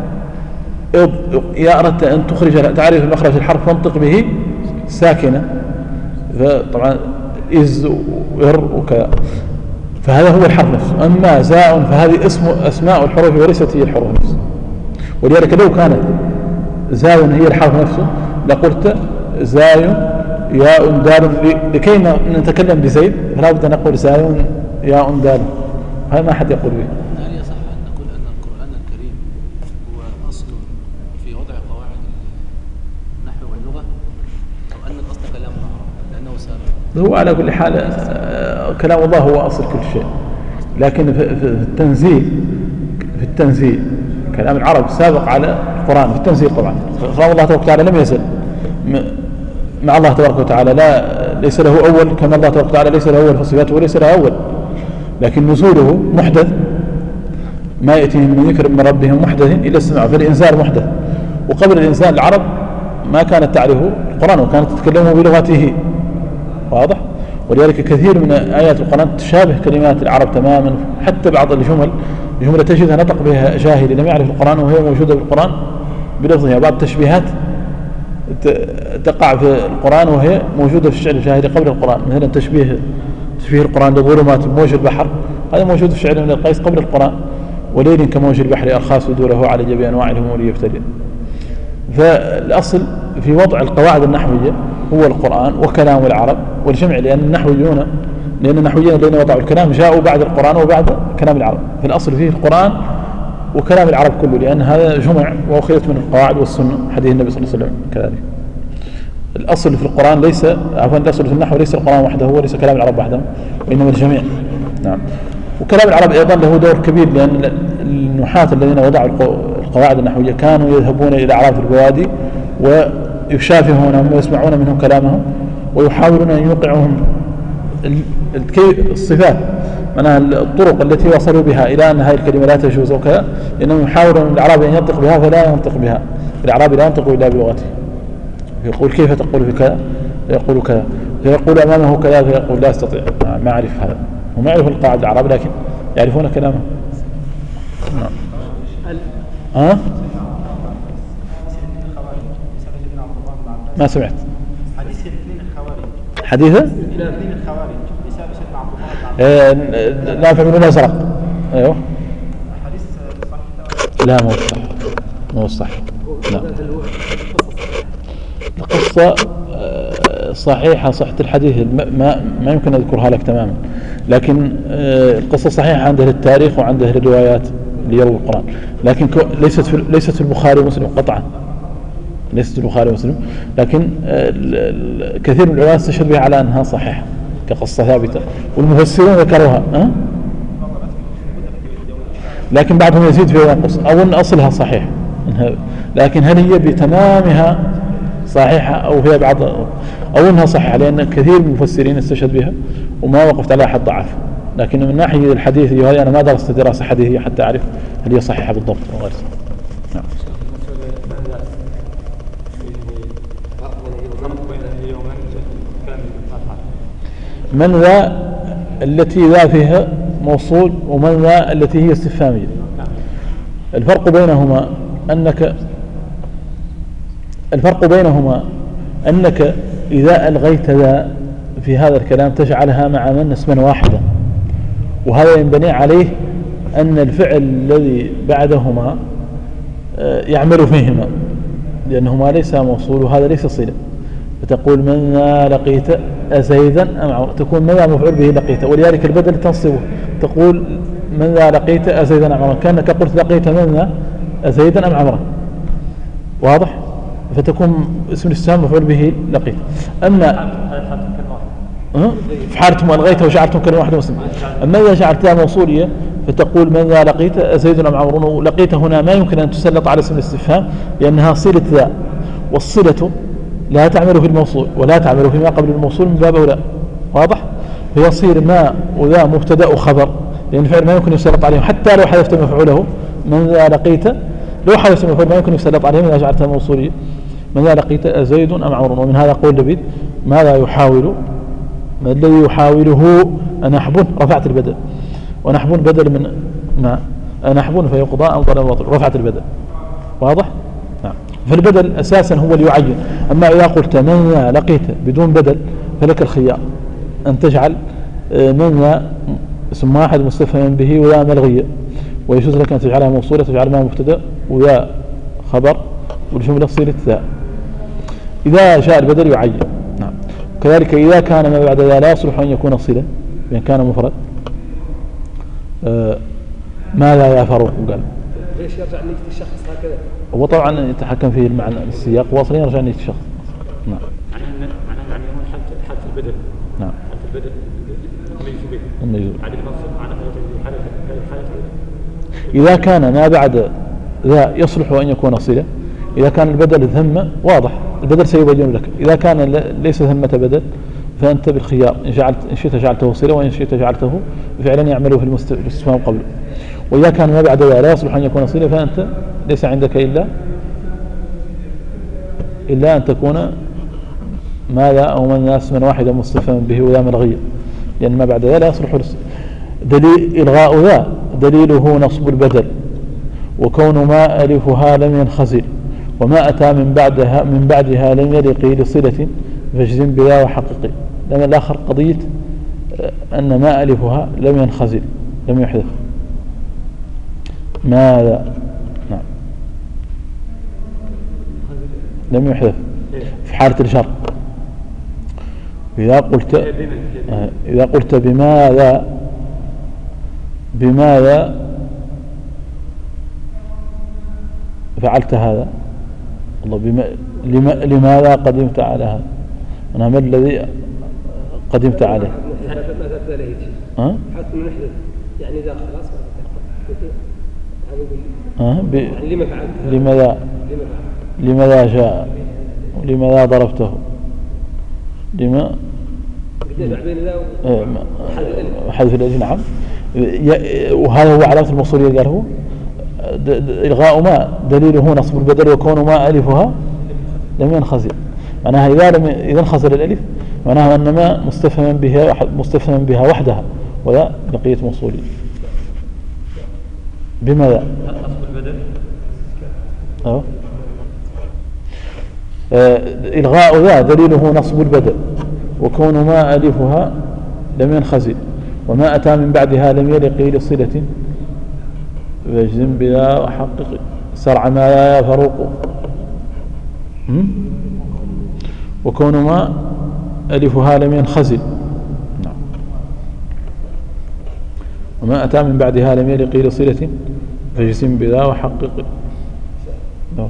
Speaker 2: إذا أردت أن تخرج تعرف مخرج الحرف فانطق به ساكنة، فطبعا إز وإر وكذا، فهذا هو الحرف نفسه. أما زاء فهذه أسماء الحروف وليست هي الحروف نفسه. ولذلك لو كانت زاء هي الحرف نفسه لقلت زاي ياء دال، لكي نتكلم بزيد فلا بد أن نقول زاي ياء دال، هذا ما حد يقول به.
Speaker 6: هل يصح أن نقول أن القرآن الكريم هو أصل في وضع قواعد النحو واللغة، أو أن الأصل كلام الله لأنه سابق؟
Speaker 2: هو على كل حال كلام الله هو أصل كل شيء، لكن في التنزيل كلام العرب سابق على القرآن في التنزيل. طبعا كلام الله تبارك وتعالى لم يزل مع الله تبارك وتعالى، ليس له أول، كما الله تبارك وتعالى ليس له أول في صفاته وليس له أول، لكن نزوله محدث، ما يأتيهم من ذكر من ربهم محدث إلا السماع، فالإنزال محدث. وقبل الإنزال العرب ما كانت تعرفه القرآن وكانت تتكلمه بلغته. واضح؟ ولذلك كثير من آيات القرآن تشابه كلمات العرب تماما، حتى بعض الجملة تجدها نطق بها جاهل لم يعرف القرآن وهي موجودة في القرآن بلفظها. بعض التشبيهات تقع في القرآن وهي موجودة في الشعر الجاهلي قبل القرآن، مثلا تشبيه القرآن لظلمات موج البحر، هذا موجود في الشعر من القيس قبل القرآن. وليل كموج البحر أرخى صدوره على جميع أنواع الهموم ليفتري. فالأصل في وضع القواعد النحوية هو القرآن وكلام العرب والجمع، لأن النحويين الذين وضعوا الكلام جاءوا بعد القرآن وبعد كلام العرب، فالأصل فيه القرآن وكلام العرب كله، لأن هذا جمع وأخذت من القواعد والسنة حديث النبي صلى الله عليه وسلم كذلك. الأصل في القرآن ليس الأصل في النحو ليس القرآن وحده وليس كلام العرب وحده، وإنما الجميع. نعم. وكلام العرب أيضا له دور كبير، لأن النحاة الذين وضعوا القواعد النحوية كانوا يذهبون إلى أعراف البوادي ويشافهونهم ويسمعون منهم كلامهم ويحاولون أن يوقعهم الصفات، معناها الطرق التي وصلوا بها إلى أن هذه الكلمة لا تجوز وكذا، لأنهم يحاولون الأعرابي أن ينطق بها فلا ينطق بها، الأعرابي لا ينطق إلا بلغته، يقول كيف تقول في كذا؟ فيقول كذا، فيقول أمامه كذا فيقول لا أستطيع، ما أعرف هذا، هم يعرفون القواعد العرب لكن يعرفون كلامه. ها؟ ما سمعت.
Speaker 7: حديث الاثنين الخوارج.
Speaker 2: حديث؟
Speaker 7: الاثنين الخوارج بسبب سيدنا عبد الله.
Speaker 2: نافع بن الأزرق. أيوه.
Speaker 7: حديث صحيح؟
Speaker 2: لا مو صح. مو صح. لا. القصة صحيحة، صحة الحديث ما يمكن أذكرها لك تماما، لكن القصة صحيحة عند أهل التاريخ وعند أهل الروايات اللي يروي القرآن، لكن ليست في البخاري ومسلم قطعا، ليست في البخاري ومسلم، لكن كثير من العلماء استشهد بها على أنها صحيحة كقصة ثابتة، والمفسرون ذكروها لكن بعضهم يزيد فيها وينقص، أو أن أصلها صحيح، لكن هل هي بتمامها صحيحة أو هي بعض أو أنها صحيحة، لأن كثير من المفسرين استشهد بها وما وقفت على أحد ضعف، لكن من ناحية الحديث هذه أنا ما درست دراسة حديثية حتى أعرف هل هي صحيحة بالضبط أو غير. نعم. من ذا التي ذا فيها موصول ومن ذا التي هي استفهامية. الفرق بينهما أنك إذا ألغيت ذا في هذا الكلام تجعلها مع من اسما واحدا، وهذا ينبني عليه أن الفعل الذي بعدهما يعمل فيهما، لأنهما ليس موصول وهذا ليس صلة، فتقول من ذا لقيت أزيدا أم عمرا، تكون من ذا مفعول به لقيت، ولذلك البدل تنصبه تقول من ذا لقيت أزيدا أم عمرا، كأنك قلت لقيت من ذا أزيدا أم عمرا، واضح؟ فتكون اسم الاستفهام مفعول به لقيت. أما في حالتم ألغيته وجعلتم كلمة واحدة مسلمة، أما إذا جعلتها موصولية فتقول من ذا لقيت أزيد أم عمرو، لقيت هنا ما يمكن أن تسلط على اسم الاستفهام لأنها صلة ذا، والصلة لا تعمل في الموصول ولا تعمل فيما قبل الموصول من باب أولى، واضح؟ فيصير ما وذا مبتدأ وخبر، لأن الفعل ما يمكن يسلط عليهم حتى لو حذفت مفعوله، من ذا لقيت لو حذفت مفعول ما يمكن يسلط عليهم إذا جعلتها موصولية، من ذا لقيت أزيد أم عمرو. ومن هذا قول لبيد ماذا يحاول، ما الذي يحاوله أنحب رفعت البدل، ونحب بدل من ما أنحب فيقضى أم ضرب باطل رفعت البدل، واضح؟ نعم. فالبدل أساسا هو اللي يعين. أما إذا قلت من ذا لقيت بدون بدل فلك الخيار أن تجعل من ذا اسم واحد مستفهم به وذا ملغية، ويجوز لك أن تجعلها موصولة تجعل ما مبتدأ وذا خبر والجملة صيغة ذا إذا جاء البدل يعين. نعم. كذلك إذا كان ما بعد ذا لا يصلح أن يكون صلة بأن كان مفرد. ماذا يا فاروق؟ قال
Speaker 4: ليش يرجع نية الشخص هكذا؟
Speaker 2: هو طبعا يتحكم فيه المعنى السياق واصلا يرجع نية الشخص. نعم.
Speaker 1: معناه حالة البدل.
Speaker 2: نعم.
Speaker 1: حالة البدل
Speaker 2: الميزوب.
Speaker 1: عدد منصب معناه حالة
Speaker 2: إذا كان ما بعد ذا يصلح أن يكون صلة، إذا كان البدل ثم واضح البدل سيبين لك، إذا كان ليس ثمة بدل فأنت بالخيار إن شئت جعلته صلة وإن شئت جعلته فعلا يعمله في الاستفهام قبله. وإذا كان ما بعد ذا لا يصلح أن يكون صلة فأنت ليس عندك إلا أن تكون ماذا أو من اسما واحدا مستفهما به وذا ملغية، لأن ما بعد ذا لا يصلح دليل إلغاء ذا دليله نصب البدل، وكون ما ألفها لم ينخزل، وما أتى من بعدها لم يلق لصلة فاجزم بذا وحققي. لما الآخر قضية أن ما ألفها لم ينخزل لم يحذف ماذا. نعم. لم يحذف في حالة الجر. إذا قلت بماذا فعلت هذا، الله لماذا قدمت على هذا، أنا ما الذي قدمت عليه.
Speaker 4: ماذا ثلاثة حتى نحذف يعني إذا خلاص يعني لما فعلت؟
Speaker 2: لماذا جاء لماذا ضربته لما حذف الألف. نعم. وهذا هو علامة الموصولية قال هو إلغاء ما دليله نصب البدل وكون ما ألفها لم ينخزل. معناها إذا انخزل الألف معناها أن ما مستفهما بها وحدها ولا بقية موصولية. بماذا؟
Speaker 1: نصب البدل.
Speaker 2: إلغاء ذا دليله نصب البدل وكون ما ألفها لم ينخزل وما أتى من بعدها لم يلق لصلة فاجزم بها وحقق سرع ما يا فروق. وكون ما ألفها لم ينخزل. نعم. وما أتى من بعدها لم يلق لصلة فاجزم بها وحقق. نعم.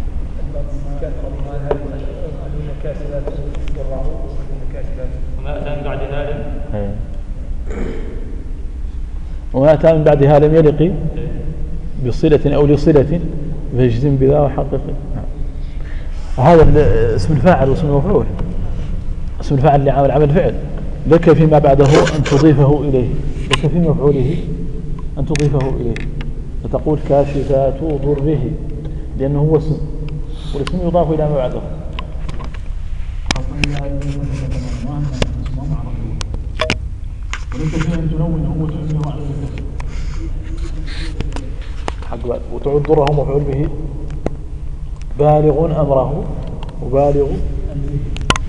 Speaker 2: وما أتى من بعدها لم يلق بصلة أو لصلة فاجزم بذا وحقق. هذا اسم الفاعل واسم المفعول. اسم الفاعل اللي عمل عمل فعل لك فيما بعده أن تضيفه إليه، لك في مفعوله أن تضيفه إليه، فتقول كاشفات ضره لأنه هو اسم والاسم يضاف إلى ما بعده. وليس فيها أن تلونه وتعمله على حق وتعود ضره مفعول به بالغ أمره وبالغ